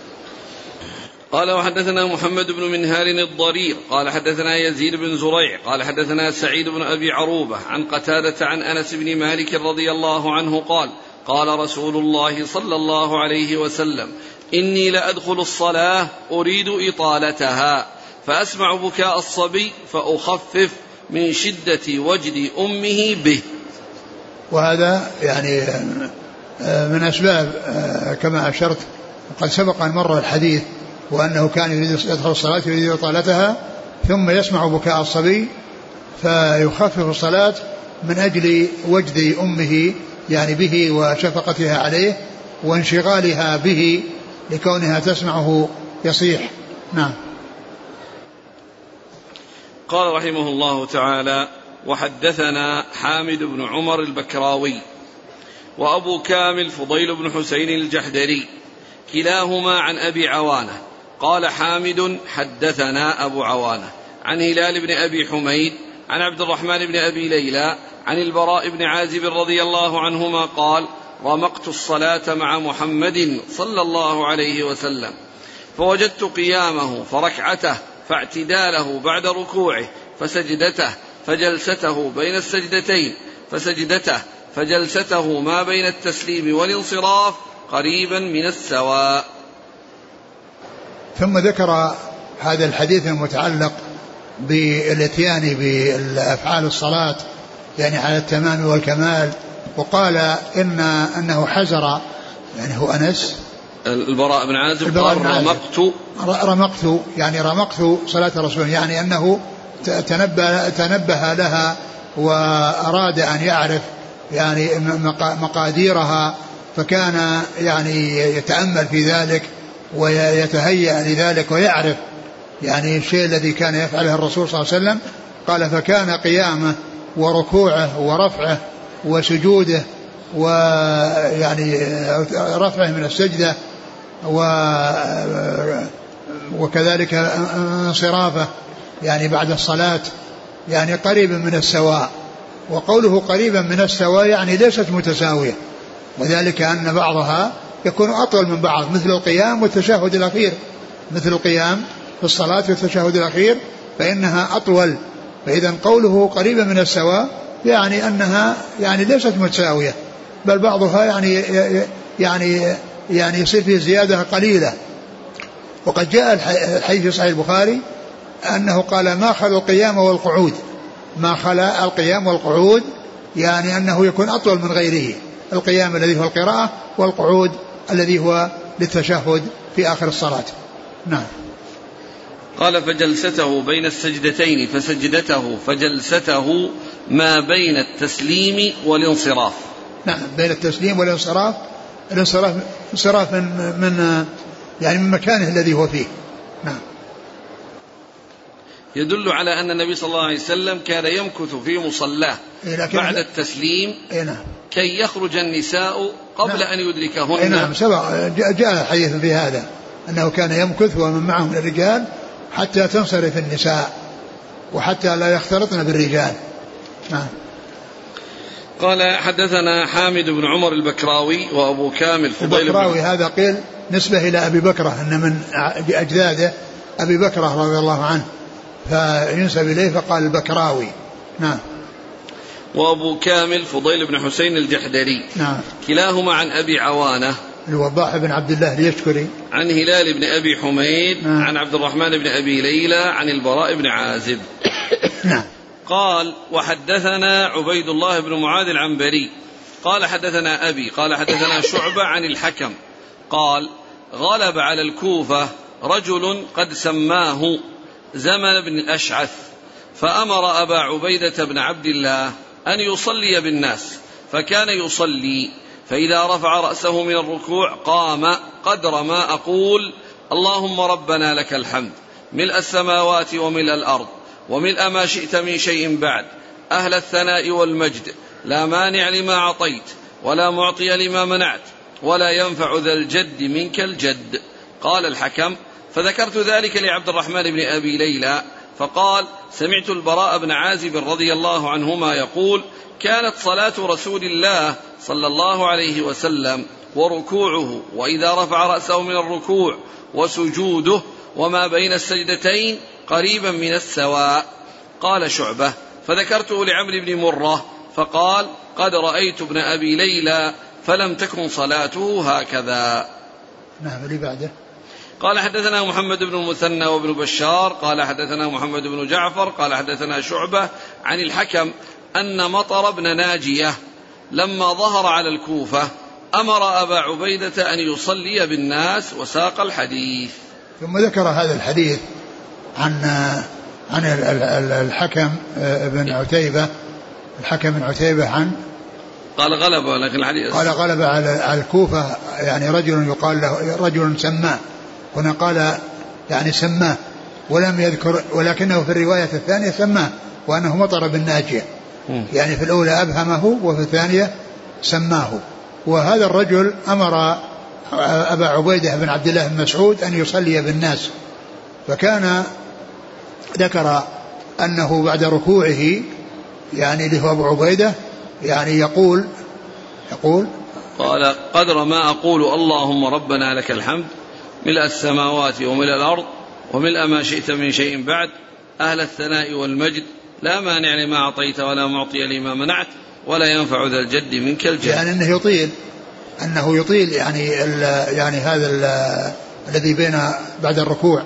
قال وحدثنا محمد بن منهار الضرير قال حدثنا يزيد بن زريع قال حدثنا سعيد بن أبي عروبة عن قتادة عن أنس بن مالك رضي الله عنه قال قال رسول الله صلى الله عليه وسلم إني لأدخل الصلاة أريد إطالتها فأسمع بكاء الصبي فأخفف من شدة وجد أمه به. وهذا يعني من أسباب كما أشرت وقد سبق أن مر الحديث، وأنه كان يريد يدخل الصلاة يريد إطالتها ثم يسمع بكاء الصبي فيخفف الصلاة من أجل وجد أمه يعني به وشفقتها عليه وانشغالها به لكونها تسمعه يصيح. نعم. قال رحمه الله تعالى وحدثنا حامد بن عمر البكراوي وأبو كامل فضيل بن حسين الجحدري كلاهما عن أبي عوانة قال حامد حدثنا أبو عوانة عن هلال بن أبي حميد عن عبد الرحمن بن أبي ليلى عن البراء بن عازب رضي الله عنهما قال رمقت الصلاة مع محمد صلى الله عليه وسلم فوجدت قيامه فركعته فاعتداله بعد ركوعه فسجدته فجلسته بين السجدتين فسجدته فجلسته ما بين التسليم والانصراف قريبا من السواء. ثم ذكر هذا الحديث المتعلق بالاتيان بالأفعال الصلاة يعني على التمام والكمال، وقال إن أنه حزر يعني هو أنس البراء بن عازب قال رمقت رمقت يعني رمقت صلاة الرسول، يعني أنه تنبه, تنبه لها وأراد أن يعرف يعني مقاديرها فكان يعني يتأمل في ذلك ويتهيأ لذلك ويعرف يعني الشيء الذي كان يفعله الرسول صلى الله عليه وسلم. قال فكان قيامه وركوعه ورفعه وسجوده ويعني رفعه من السجدة وكذلك انصرافه يعني بعد الصلاة يعني قريبا من السواء. وقوله قريبا من السواء يعني ليست متساوية، وذلك أن بعضها يكون أطول من بعض، مثل القيام والتشهد الأخير، مثل القيام في الصلاة والتشهد الأخير فإنها أطول. فإذا قوله قريبا من السواء يعني أنها يعني ليست متساوية، بل بعضها يعني يعني يعني يصير فيه زيادة قليلة. وقد جاء الحديث في صحيح البخاري أنه قال ما خلا القيام والقعود، ما خلا القيام والقعود يعني أنه يكون أطول من غيره، القيام الذي هو القراءة والقعود الذي هو للتشهد في آخر الصلاة. نعم. قال فجلسته بين السجدتين فسجدته فجلسته ما بين التسليم والانصراف. نعم بين التسليم والانصراف، الانصراف انصراف من, من يعني من مكانه الذي هو فيه. نعم. يدل على أن النبي صلى الله عليه وسلم كان يمكث في مصلاه بعد التسليم كي يخرج النساء قبل نعم. أن يدركهن. نعم سبق جاء حديث في هذا أنه كان يمكث ومن معه من الرجال حتى تنصرف النساء وحتى لا يختلطن بالرجال. نعم. قال حدثنا حامد بن عمر البكراوي وأبو كامل فضيل البكراوي هذا قيل نسبة إلى أبي بكرة أن من أجداده أبي بكرة رضي الله عنه فينسب إليه فقال البكراوي. نعم. وأبو كامل فضيل بن حسين الجحدري. نعم. كلاهما عن أبي عوانة الوضاح بن عبد الله اليشكري عن هلال بن أبي حميد. نعم. عن عبد الرحمن بن أبي ليلى عن البراء بن عازب. نعم. قال وحدثنا عبيد الله بن معاذ العنبري قال حدثنا أبي قال حدثنا شعبة عن الحكم قال غلب على الكوفة رجل قد سماه زمن بن الأشعث فأمر أبا عبيدة بن عبد الله أن يصلي بالناس، فكان يصلي فإذا رفع رأسه من الركوع قام قدر ما أقول اللهم ربنا لك الحمد ملء السماوات وملء الأرض وملء ما شئت من شيء بعد أهل الثناء والمجد لا مانع لما أعطيت ولا معطي لما منعت ولا ينفع ذا الجد منك الجد. قال الحكم فذكرت ذلك لعبد الرحمن بن أبي ليلى فقال سمعت البراء بن عازب رضي الله عنهما يقول كانت صلاة رسول الله صلى الله عليه وسلم وركوعه وإذا رفع رأسه من الركوع وسجوده وما بين السجدتين قريبا من السواء. قال شعبة فذكرته لعمرو بن مرة فقال قد رأيت ابن أبي ليلى فلم تكن صلاته هكذا. نعم. اللي بعده قال حدثنا محمد بن المثنى وابن بشار قال حدثنا محمد بن جعفر قال حدثنا شعبة عن الحكم أن مطر بن ناجية لما ظهر على الكوفة أمر أبا عبيدة أن يصلي بالناس وساق الحديث. ثم ذكر هذا الحديث عن عن الحكم بن عتيبة الحكم بن عتيبة عن قال غلب ولكن الحديث قال غلب على الكوفة يعني رجل يقال له رجل سماه، هنا قال يعني سماه ولم يذكر، ولكنه في الرواية الثانية سماه وأنه مطر بالناجية، يعني في الأولى أبهمه وفي الثانية سماه. وهذا الرجل أمر أبا عبيدة بن عبد الله بن مسعود أن يصلي بالناس، فكان ذكر أنه بعد ركوعه يعني اللي هو أبو عبيدة يعني يقول يقول قال قدر ما أقول اللهم ربنا لك الحمد ملء السماوات وملء الأرض وملء ما شئت من شيء بعد أهل الثناء والمجد لا مانع لما أعطيت ولا معطي لما منعت ولا ينفع ذا الجد منك الجد. يعني أنه يطيل أنه يطيل يعني يعني هذا الذي بين بعد الركوع.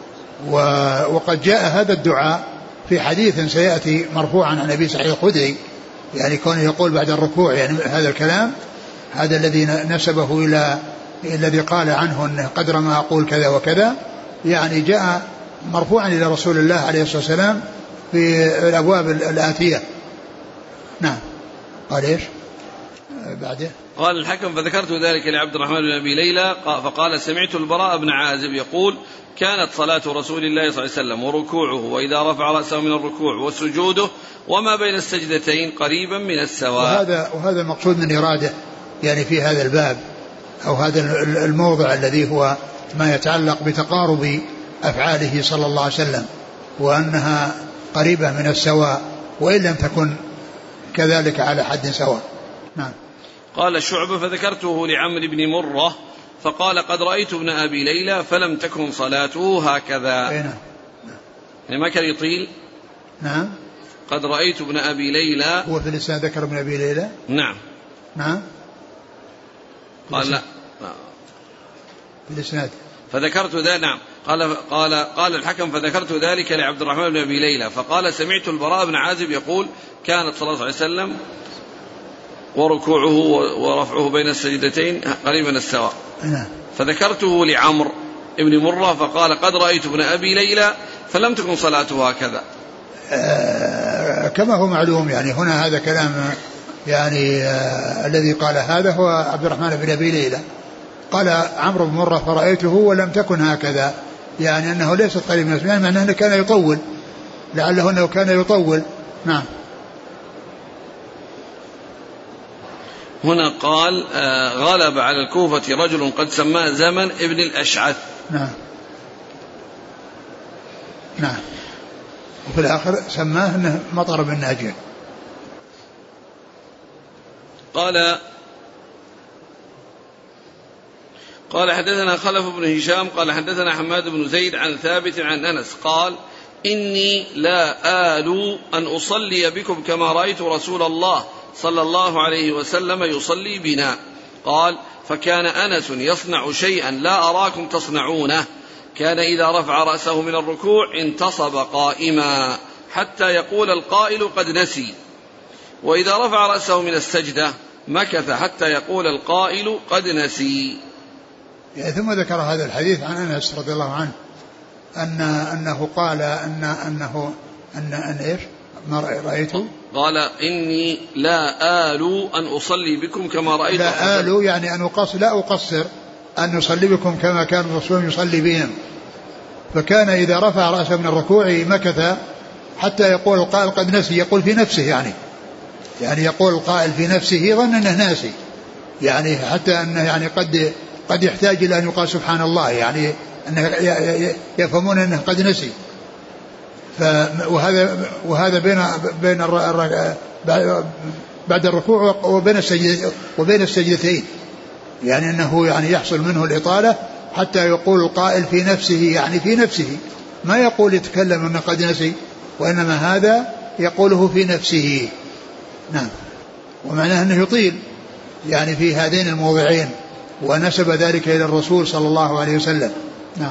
وقد جاء هذا الدعاء في حديث سيأتي مرفوعا عن أبي سعيد الخدري، يعني كونه يقول بعد الركوع يعني هذا الكلام هذا الذي نسبه إلى الذي قال عنه أنه قدر ما أقول كذا وكذا، يعني جاء مرفوعا إلى رسول الله عليه الصلاة والسلام في الأبواب الآتية. نعم. قال إيش بعده قال الحكم فذكرت ذلك لعبد الرحمن بن أبي ليلى فقال سمعت البراء بن عازب يقول كانت صلاة رسول الله صلى الله عليه وسلم وركوعه وإذا رفع رأسه من الركوع وسجوده وما بين السجدتين قريبا من السواء. وهذا وهذا المقصود من إرادة يعني في هذا الباب أو هذا الموضع الذي هو ما يتعلق بتقارب أفعاله صلى الله عليه وسلم وأنها قريبة من السواء وإن لم تكن كذلك على حد سواء. نعم. قال الشعبة فذكرته لعمرو بن مرة فقال قد رأيت ابن أبي ليلى فلم تكن صلاته هكذا. نعم. يعني ما كان يطيل. نعم. قد رأيت ابن أبي ليلى هو في الإسناد ذكر ابن أبي ليلى. نعم. نعم. قال لا في الإسناد فذكرت ذلك. نعم. قال قال قال الحكم فذكرت ذلك لعبد الرحمن بن أبي ليلى فقال سمعت البراء بن عازب يقول كانت صلى الله عليه وسلم وركوعه ورفعه بين السجدتين قريبا السواء. فذكرته لعمرو بن مرة فقال قد رأيت ابن أبي ليلى فلم تكن صلاته هكذا. آه كما هو معلوم يعني هنا هذا كلام يعني آه الذي قال هذا هو عبد الرحمن بن أبي ليلى. قال عمرو بن مرة فرأيته ولم تكن هكذا يعني أنه ليست قريب من السواء يعني معناه أنه كان يطول لعله أنه كان يطول. نعم. هنا قال آه غلب على الكوفة رجل قد سماه زمن ابن الأشعث. نعم. نعم. وفي الآخر سماه أنه مطر بن ناجين. قال قال حدثنا خلف بن هشام قال حدثنا حماد بن زيد عن ثابت عن أنس قال إني لا آل أن أصلي بكم كما رأيت رسول الله صلى الله عليه وسلم يصلي بنا. قال فكان أنس يصنع شيئا لا أراكم تصنعونه كان إذا رفع رأسه من الركوع انتصب قائما حتى يقول القائل قد نسي وإذا رفع رأسه من السجدة مكث حتى يقول القائل قد نسي. يعني ثم ذكر هذا الحديث عن أنس رضي الله عنه أن أنه قال أن أنه أن أن إيش ما رأيته قال إني لا آل أن أصلي بكم كما رأيت. لا آل يعني أن أقصر لا أقصر أن نصلي بكم كما كان الرسول يصلي بهم. فكان إذا رفع رأسه من الركوع مكث حتى يقول القائل قد نسي يقول في نفسه يعني يعني يقول القائل في نفسه ظن أنه ناسي يعني حتى أنه يعني قد قد يحتاج إلى أن يقال سبحان الله يعني أنه يفهمون أنه قد نسي. وهذا وهذا بين بين بعد الركوع وبين السجد وبين السجدتين يعني أنه يعني يحصل منه الإطالة حتى يقول القائل في نفسه يعني في نفسه ما يقول يتكلم أنه قد نسي وإنما هذا يقوله في نفسه. نعم. ومعناه أنه يطيل يعني في هذين الموضعين ونسب ذلك إلى الرسول صلى الله عليه وسلم. نعم.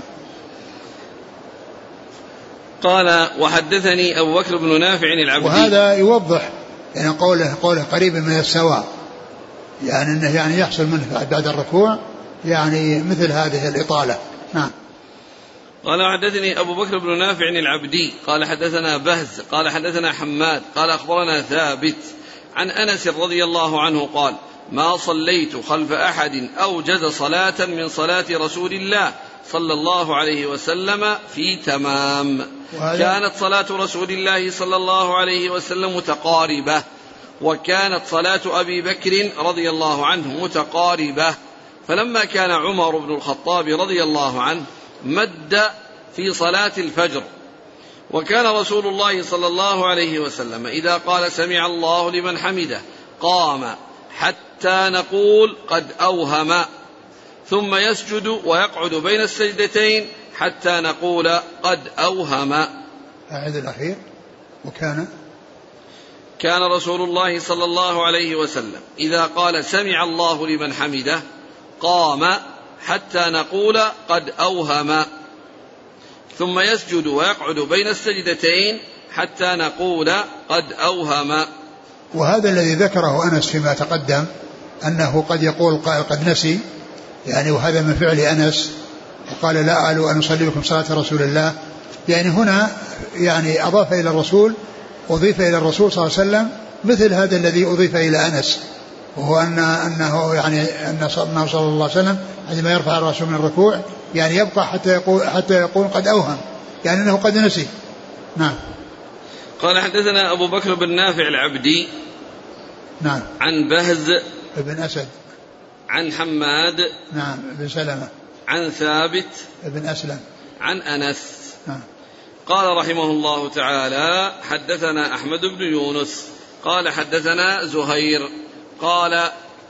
قال وحدثني أبو بكر بن نافع العبدي وهذا يوضح يعني قوله قوله قريب من السواء يعني أنه يعني يحصل منه بعد الركوع يعني مثل هذه الإطالة. نعم. قال حدثني أبو بكر بن نافع العبدي قال حدثنا بهز قال حدثنا حماد قال أخبرنا ثابت عن أنس رضي الله عنه قال ما صليت خلف أحد أوجز صلاة من صلاة رسول الله صلى الله عليه وسلم في تمام. كانت صلاة رسول الله صلى الله عليه وسلم متقاربة وكانت صلاة أبي بكر رضي الله عنه متقاربة فلما كان عمر بن الخطاب رضي الله عنه مد في صلاة الفجر وكان رسول الله صلى الله عليه وسلم إذا قال سمع الله لمن حمده قام حتى نقول قد أوهم ثم يسجد ويقعد بين السجدتين حتى نقول قد أوهم. أعد الأخير. وكان كان رسول الله صلى الله عليه وسلم إذا قال سمع الله لمن حمده قام حتى نقول قد أوهم ثم يسجد ويقعد بين السجدتين حتى نقول قد أوهم. وهذا الذي ذكره أنس فيما تقدم أنه قد يقول قائل قد نسي يعني وهذا من فعل أنس وقال لا أعلو أن أصلي بكم صلاة رسول الله يعني هنا يعني أضاف إلى الرسول أضيف إلى الرسول صلى الله عليه وسلم مثل هذا الذي أضيف إلى أنس وهو أن أنه يعني أن صلى الله عليه وسلم عندما يرفع رأسه من الركوع يعني يبقى حتى يقول حتى يقول قد أوهم، يعني أنه قد نسي. نعم. قال حدثنا أبو بكر بن نافع العبدي نعم عن بهز بن أسد عن حماد نعم بن سلمة عن ثابت بن أسلم عن أنس. نعم. قال رحمه الله تعالى حدثنا أحمد بن يونس قال حدثنا زهير قال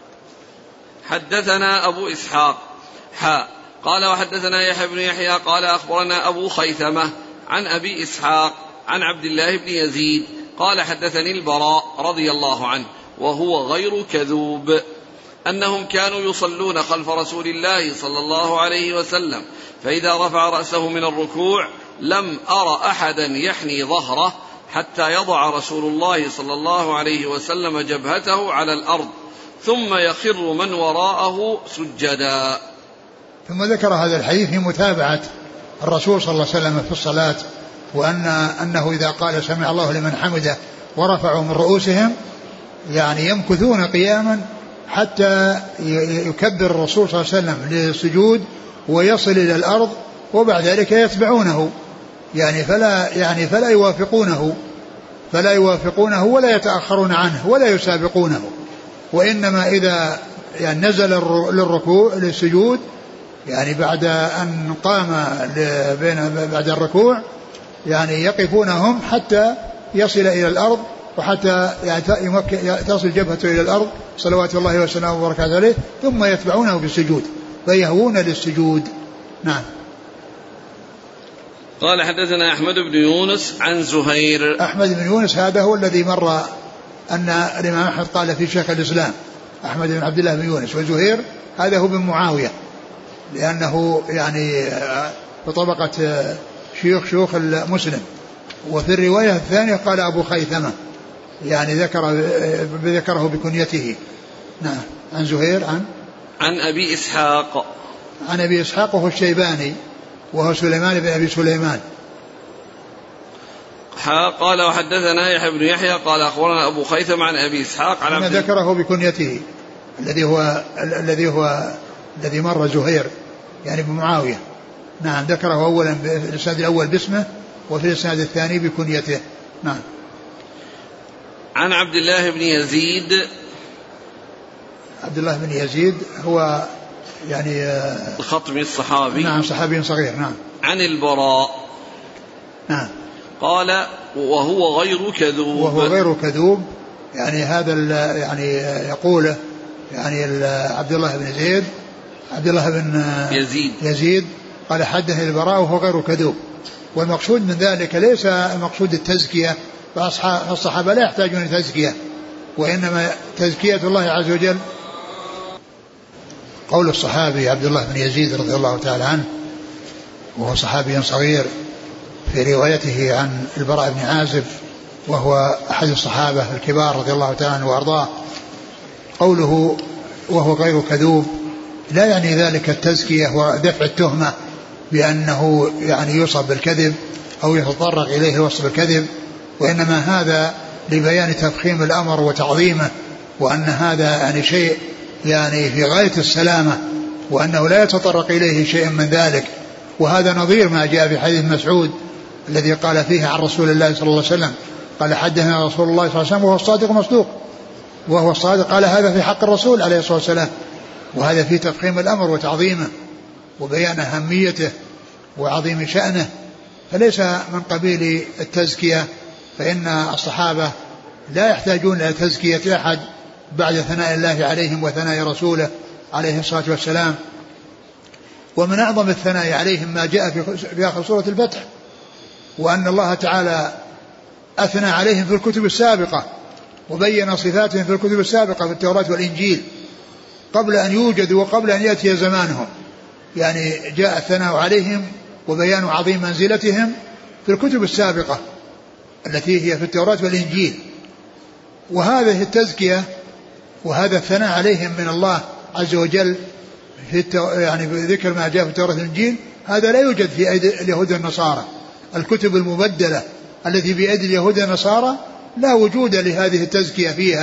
حدثنا أبو إسحاق حاء قال وحدثنا يحيى بن يحيى قال أخبرنا أبو خيثمة عن أبي إسحاق عن عبد الله بن يزيد قال حدثني البراء رضي الله عنه وهو غير كذوب أنهم كانوا يصلون خلف رسول الله صلى الله عليه وسلم فإذا رفع رأسه من الركوع لم أر أحدا يحني ظهره حتى يضع رسول الله صلى الله عليه وسلم جبهته على الأرض ثم يخر من وراءه سجدا. ثم ذكر هذا الحديث في متابعة الرسول صلى الله عليه وسلم في الصلاة، وأن أنه إذا قال سمع الله لمن حمده ورفعوا من رؤوسهم يعني يمكثون قياما حتى يكبر الرسول صلى الله عليه وسلم للسجود ويصل إلى الأرض، وبعد ذلك يتبعونه يعني فلا يعني فلا يوافقونه فلا يوافقونه ولا يتأخرون عنه ولا يسابقونه، وإنما إذا يعني نزل للركوع للسجود يعني بعد أن قام بين بعد الركوع يعني يقفونهم حتى يصل إلى الأرض وحتى يعني تصل جبهته إلى الأرض صلوات الله وسلامه وبركاته عليه، ثم يتبعونه بالسجود فيهوون للسجود. نعم. قال حدثنا أحمد بن يونس عن زهير. أحمد بن يونس هذا هو الذي مر أن الإمام أحمد قال في شيخ الإسلام أحمد بن عبد الله بن يونس، وزهير هذا هو بن معاوية لأنه يعني بطبقة شيوخ شيوخ مسلم. وفي الرواية الثانية قال أبو خيثمة يعني ذكر ذكره بكنيته. نعم. عن زهير عن عن أبي إسحاق عن أبي إسحاق وهو الشيباني وهو سليمان بن أبي سليمان. قال وحدثنا يحيى بن يحيى قال أخبرنا أبو خيثم عن أبي إسحاق عن عبد ذكره بكنيته الذي هو الذي هو الذي مر زهير يعني بمعاوية. نعم. ذكره أولا في الإسناد الأول باسمه وفي الإسناد الثاني بكنيته. نعم. عن عبد الله بن يزيد. عبد الله بن يزيد هو يعني الخطمي الصحابي. نعم صحابي صغير. نعم. عن البراء. نعم. قال وهو غير كذوب. وهو غير كذوب يعني هذا يعني يقوله يعني عبد الله بن زيد عبد الله بن يزيد يزيد قال حدث البراء وهو غير كذوب. والمقصود من ذلك ليس مقصود التزكية، فالصحابة لا يحتاجون لتزكية، وإنما تزكية الله عز وجل. قول الصحابي عبد الله بن يزيد رضي الله تعالى عنه وهو صحابي صغير في روايته عن البراء بن عازب وهو أحد الصحابة الكبار رضي الله تعالى عنه وأرضاه، قوله وهو غير كذوب لا يعني ذلك التزكية ودفع التهمة بأنه يعني يوصف بالكذب أو يتطرق إليه الوصف بالكذب، وإنما هذا لبيان تفخيم الأمر وتعظيمه، وأن هذا يعني شيء يعني في غاية السلامة، وأنه لا يتطرق إليه شيء من ذلك. وهذا نظير ما جاء في حديث مسعود الذي قال فيه عن رسول الله صلى الله عليه وسلم قال حدثنا رسول الله صلى الله عليه وسلم وهو الصادق المصدوق، وهو الصادق قال هذا في حق الرسول عليه الصلاة والسلام، وهذا في تفخيم الأمر وتعظيمه وبيان أهميته وعظيم شأنه، فليس من قبيل التزكية، فإن الصحابة لا يحتاجون إلى تزكية أحد بعد ثناء الله عليهم وثناء رسوله عليه الصلاة والسلام. ومن أعظم الثناء عليهم ما جاء في آخر سورة الفتح، وأن الله تعالى أثنى عليهم في الكتب السابقة وبين صفاتهم في الكتب السابقة في التوراة والإنجيل قبل أن يوجدوا وقبل أن يأتي زمانهم، يعني جاء الثناء عليهم وبيان عظيم منزلتهم في الكتب السابقة التي هي في التوراة والإنجيل. وهذه التزكية وهذا الثناء عليهم من الله عز وجل في التو... يعني ذكر ما جاء في التوراة والإنجيل هذا لا يوجد في أيدي اليهود والنصارى. الكتب المبدلة التي بأيدي اليهود والنصارى لا وجود لهذه التزكية فيها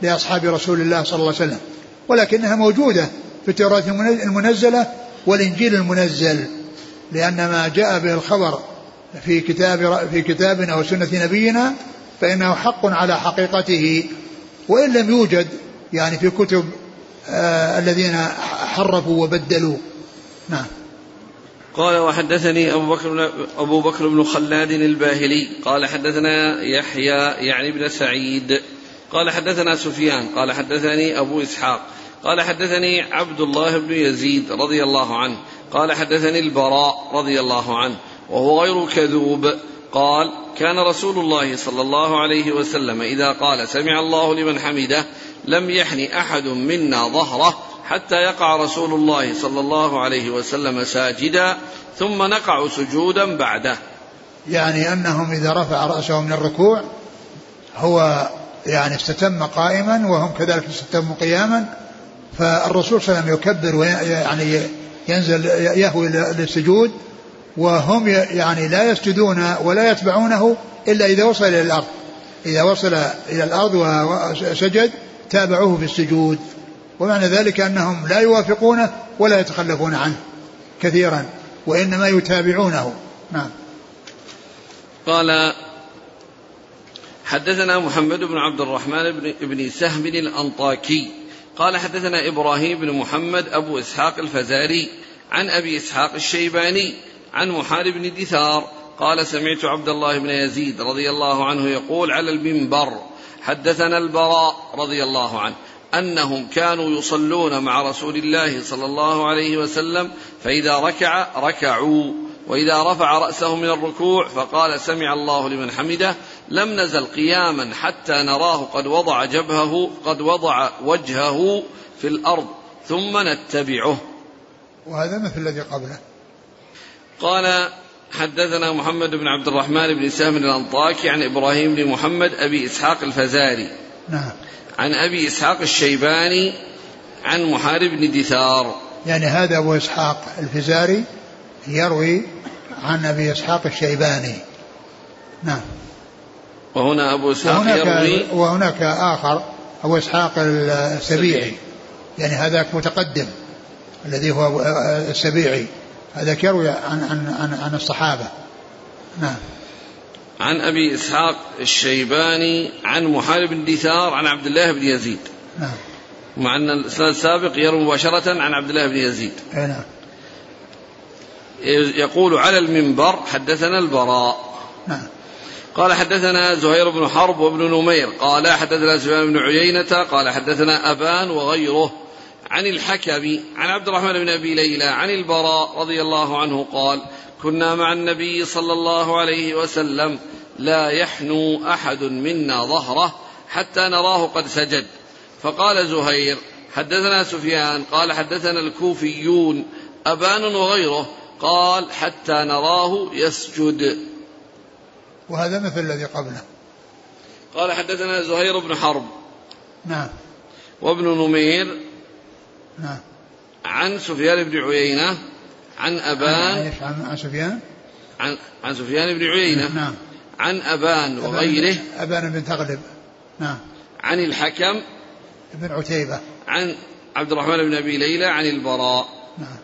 لأصحاب رسول الله صلى الله عليه وسلم، ولكنها موجودة في التوراة المنزلة والإنجيل المنزل، لأن ما جاء به الخبر في كتاب في كتابنا وسنة نبينا فإنه حق على حقيقته، وإن لم يوجد يعني في كتب آه الذين حرفوا وبدلوا. نعم. قال وحدثني أبو بكر, أبو بكر بن خلاد الباهلي قال حدثنا يحيى يعني ابن سعيد قال حدثنا سفيان قال حدثني أبو إسحاق قال حدثني عبد الله بن يزيد رضي الله عنه قال حدثني البراء رضي الله عنه وهو غير كذوب قال كان رسول الله صلى الله عليه وسلم إذا قال سمع الله لمن حمده لم يحن أحد منا ظهره حتى يقع رسول الله صلى الله عليه وسلم ساجدا ثم نقع سجودا بعده. يعني أنهم إذا رفع رأسه من الركوع هو يعني استتم قائما وهم كذلك استتموا قياما، فالرسول صلى الله عليه وسلم يكبر ويعني ينزل يهوي للسجود، وهم يعني لا يسجدون ولا يتبعونه إلا إذا وصل إلى الأرض، إذا وصل إلى الأرض وسجد تابعوه في السجود، ومعنى ذلك أنهم لا يوافقونه ولا يتخلفون عنه كثيرا وإنما يتابعونه. نعم. قال حدثنا محمد بن عبد الرحمن بن, بن سهم الأنطاكي قال حدثنا إبراهيم بن محمد أبو إسحاق الفزاري عن أبي إسحاق الشيباني عن محارب بن دثار قال سمعت عبد الله بن يزيد رضي الله عنه يقول على المنبر حدثنا البراء رضي الله عنه أنهم كانوا يصلون مع رسول الله صلى الله عليه وسلم فإذا ركع ركعوا وإذا رفع رأسه من الركوع فقال سمع الله لمن حمده لم نزل قياما حتى نراه قد وضع جبهه قد وضع وجهه في الأرض ثم نتبعه. وهذا مثل الذي قبله. قال حدثنا محمد بن عبد الرحمن بن سهم الأنطاكي عن إبراهيم بن محمد أبي إسحاق الفزاري نعم. عن أبي إسحاق الشيباني عن محارب بن دثار. يعني هذا أبو إسحاق الفزاري يروي عن أبي إسحاق الشيباني. نعم. وهنا أبو إسحاق وهناك يروي وهناك آخر أبو إسحاق السبيعي، يعني هذاك متقدم الذي هو السبيعي، هذاك يروي عن عن عن, عن الصحابة. نعم. عن أبي إسحاق الشيباني عن محارب بن دثار عن عبد الله بن يزيد. نعم. مع أن الإسناد السابق يروي مباشرة عن عبد الله بن يزيد. نعم. يقول على المنبر حدثنا البراء. نعم. قال حدثنا زهير بن حرب وابن نمير قال حدثنا سفيان بن عيينة قال حدثنا أبان وغيره عن الحكم عن عبد الرحمن بن أبي ليلى عن البراء رضي الله عنه قال كنا مع النبي صلى الله عليه وسلم لا يحنو أحد منا ظهره حتى نراه قد سجد. فقال زهير حدثنا سفيان قال حدثنا الكوفيون أبان وغيره قال حتى نراه يسجد. وهذا مثل الذي قبله. قال حدثنا زهير بن حرب. نعم. وابن نمير. نعم. عن سفيان بن عيينة عن أبان. عن, عن سفيان عن, عن سفيان بن عيينة. نعم. عن أبان وغيره. أبان بن تغلب. نعم. عن الحكم بن عتيبة عن عبد الرحمن بن أبي ليلى عن البراء. نعم.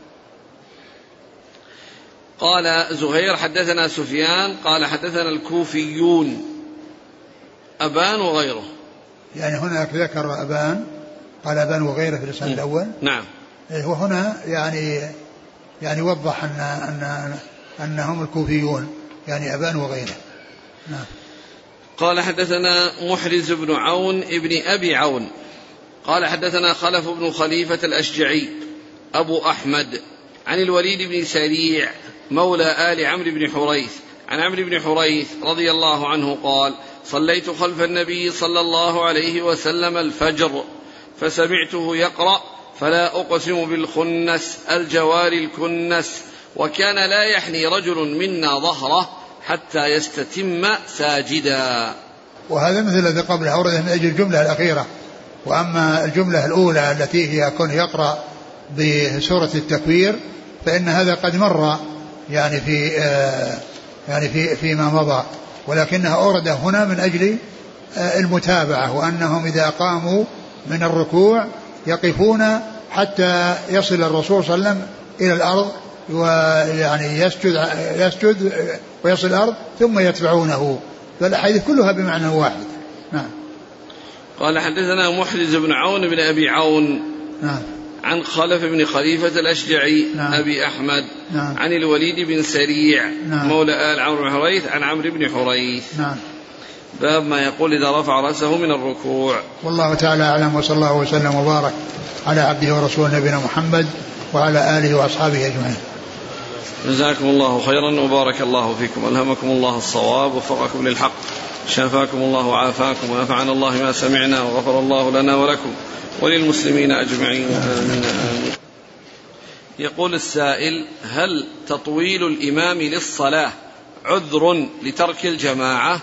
قال زهير حدثنا سفيان قال حدثنا الكوفيون أبان وغيره. يعني هناك ذكر أبان قال أبان وغيره في الإسناد الأول. نعم. وهنا يعني يعني وضح أن أن أنهم الكوفيون يعني أبان وغيره. نعم. قال حدثنا محرز بن عون ابن أبي عون قال حدثنا خلف بن خليفة الأشجعي أبو أحمد عن الوليد بن سريع مولى آل عمرو بن حريث عن عمرو بن حريث رضي الله عنه قال صليت خلف النبي صلى الله عليه وسلم الفجر فسمعته يقرأ فلا أقسم بالخنس الجوار الكنس وكان لا يحني رجل منا ظهره حتى يستتم ساجدا. وهذا مثل الذي قبله أورده من أجل الجملة الأخيرة. وأما الجملة الأولى التي هي كون يقرأ بسورة التكوير فإن هذا قد مر يعني في آه يعني في فيما مضى، ولكنها أورد هنا من أجل المتابعة، وأنهم إذا قاموا من الركوع يقفون حتى يصل الرسول صلى الله عليه وسلم إلى الأرض، ويعني يسجد يسجد ويصل الأرض ثم يتبعونه. فالأحاديث كلها بمعنى واحد. نعم. قال حدثنا محرز بن عون بن أبي عون نعم. عن خلف بن خليفة الأشجعي نعم. أبي أحمد نعم. عن الوليد بن سريع نعم. مولى آل عمرو بن حريث عن عمرو بن حريث. نعم. باب ما يقول إذا رفع رأسه من الركوع. والله تعالى أعلم، وصلى الله وسلم وبارك على عبده ورسوله نبينا محمد وعلى آله وأصحابه أجمعين. جزاكم الله خيرا وبارك الله فيكم، ألهمكم الله الصواب ووفقكم للحق، شافاكم الله وعافاكم، ونفعنا الله ما سمعنا، وغفر الله لنا ولكم وللمسلمين أجمعين، آمين آمين. يقول السائل: هل تطويل الإمام للصلاة عذر لترك الجماعة؟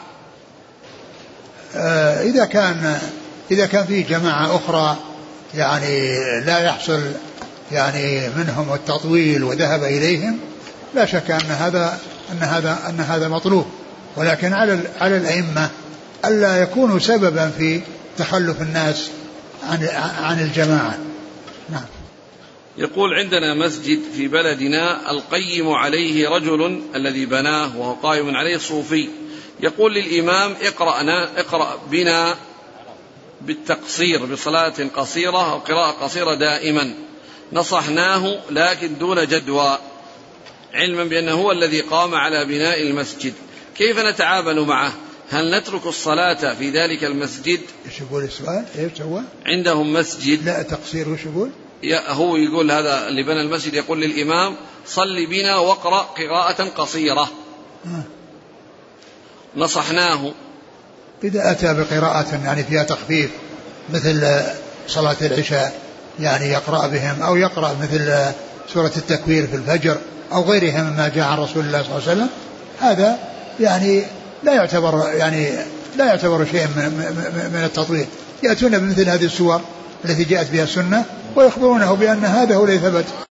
آه إذا كان إذا كان في جماعة أخرى يعني لا يحصل يعني منهم التطويل وذهب إليهم، لا شك أن هذا أن هذا أن هذا مطلوب، ولكن على على الأئمة ألا يكونوا سببا في تخلف الناس عن عن الجماعة. نعم. يقول: عندنا مسجد في بلدنا القيم عليه رجل الذي بناه وهو قائم عليه صوفي، يقول للإمام: اقرأنا اقرأ بنا بالتقصير بصلاة قصيرة أو قراءة قصيرة دائما. نصحناه لكن دون جدوى، علما بأنه هو الذي قام على بناء المسجد، كيف نتعامل معه؟ هل نترك الصلاة في ذلك المسجد؟ ايش يقول السؤال؟ ايش سوى؟ عندهم مسجد. لا تقصير، وش يقول؟ هو يقول هذا اللي بنى المسجد يقول للإمام: صل بنا واقرأ قراءة قصيرة. آه. نصحناه. إذا أتى بقراءة يعني فيها تخفيف مثل صلاة العشاء يعني يقرأ بهم، أو يقرأ مثل سورة التكوير في الفجر أو غيرها مما جاء عن رسول الله صلى الله عليه وسلم، هذا يعني لا يعتبر يعني لا يعتبر شيء من التطويل. يأتون بمثل هذه السور التي جاءت بها السنة ويخبرونه بأن هذا هو الذي ثبت.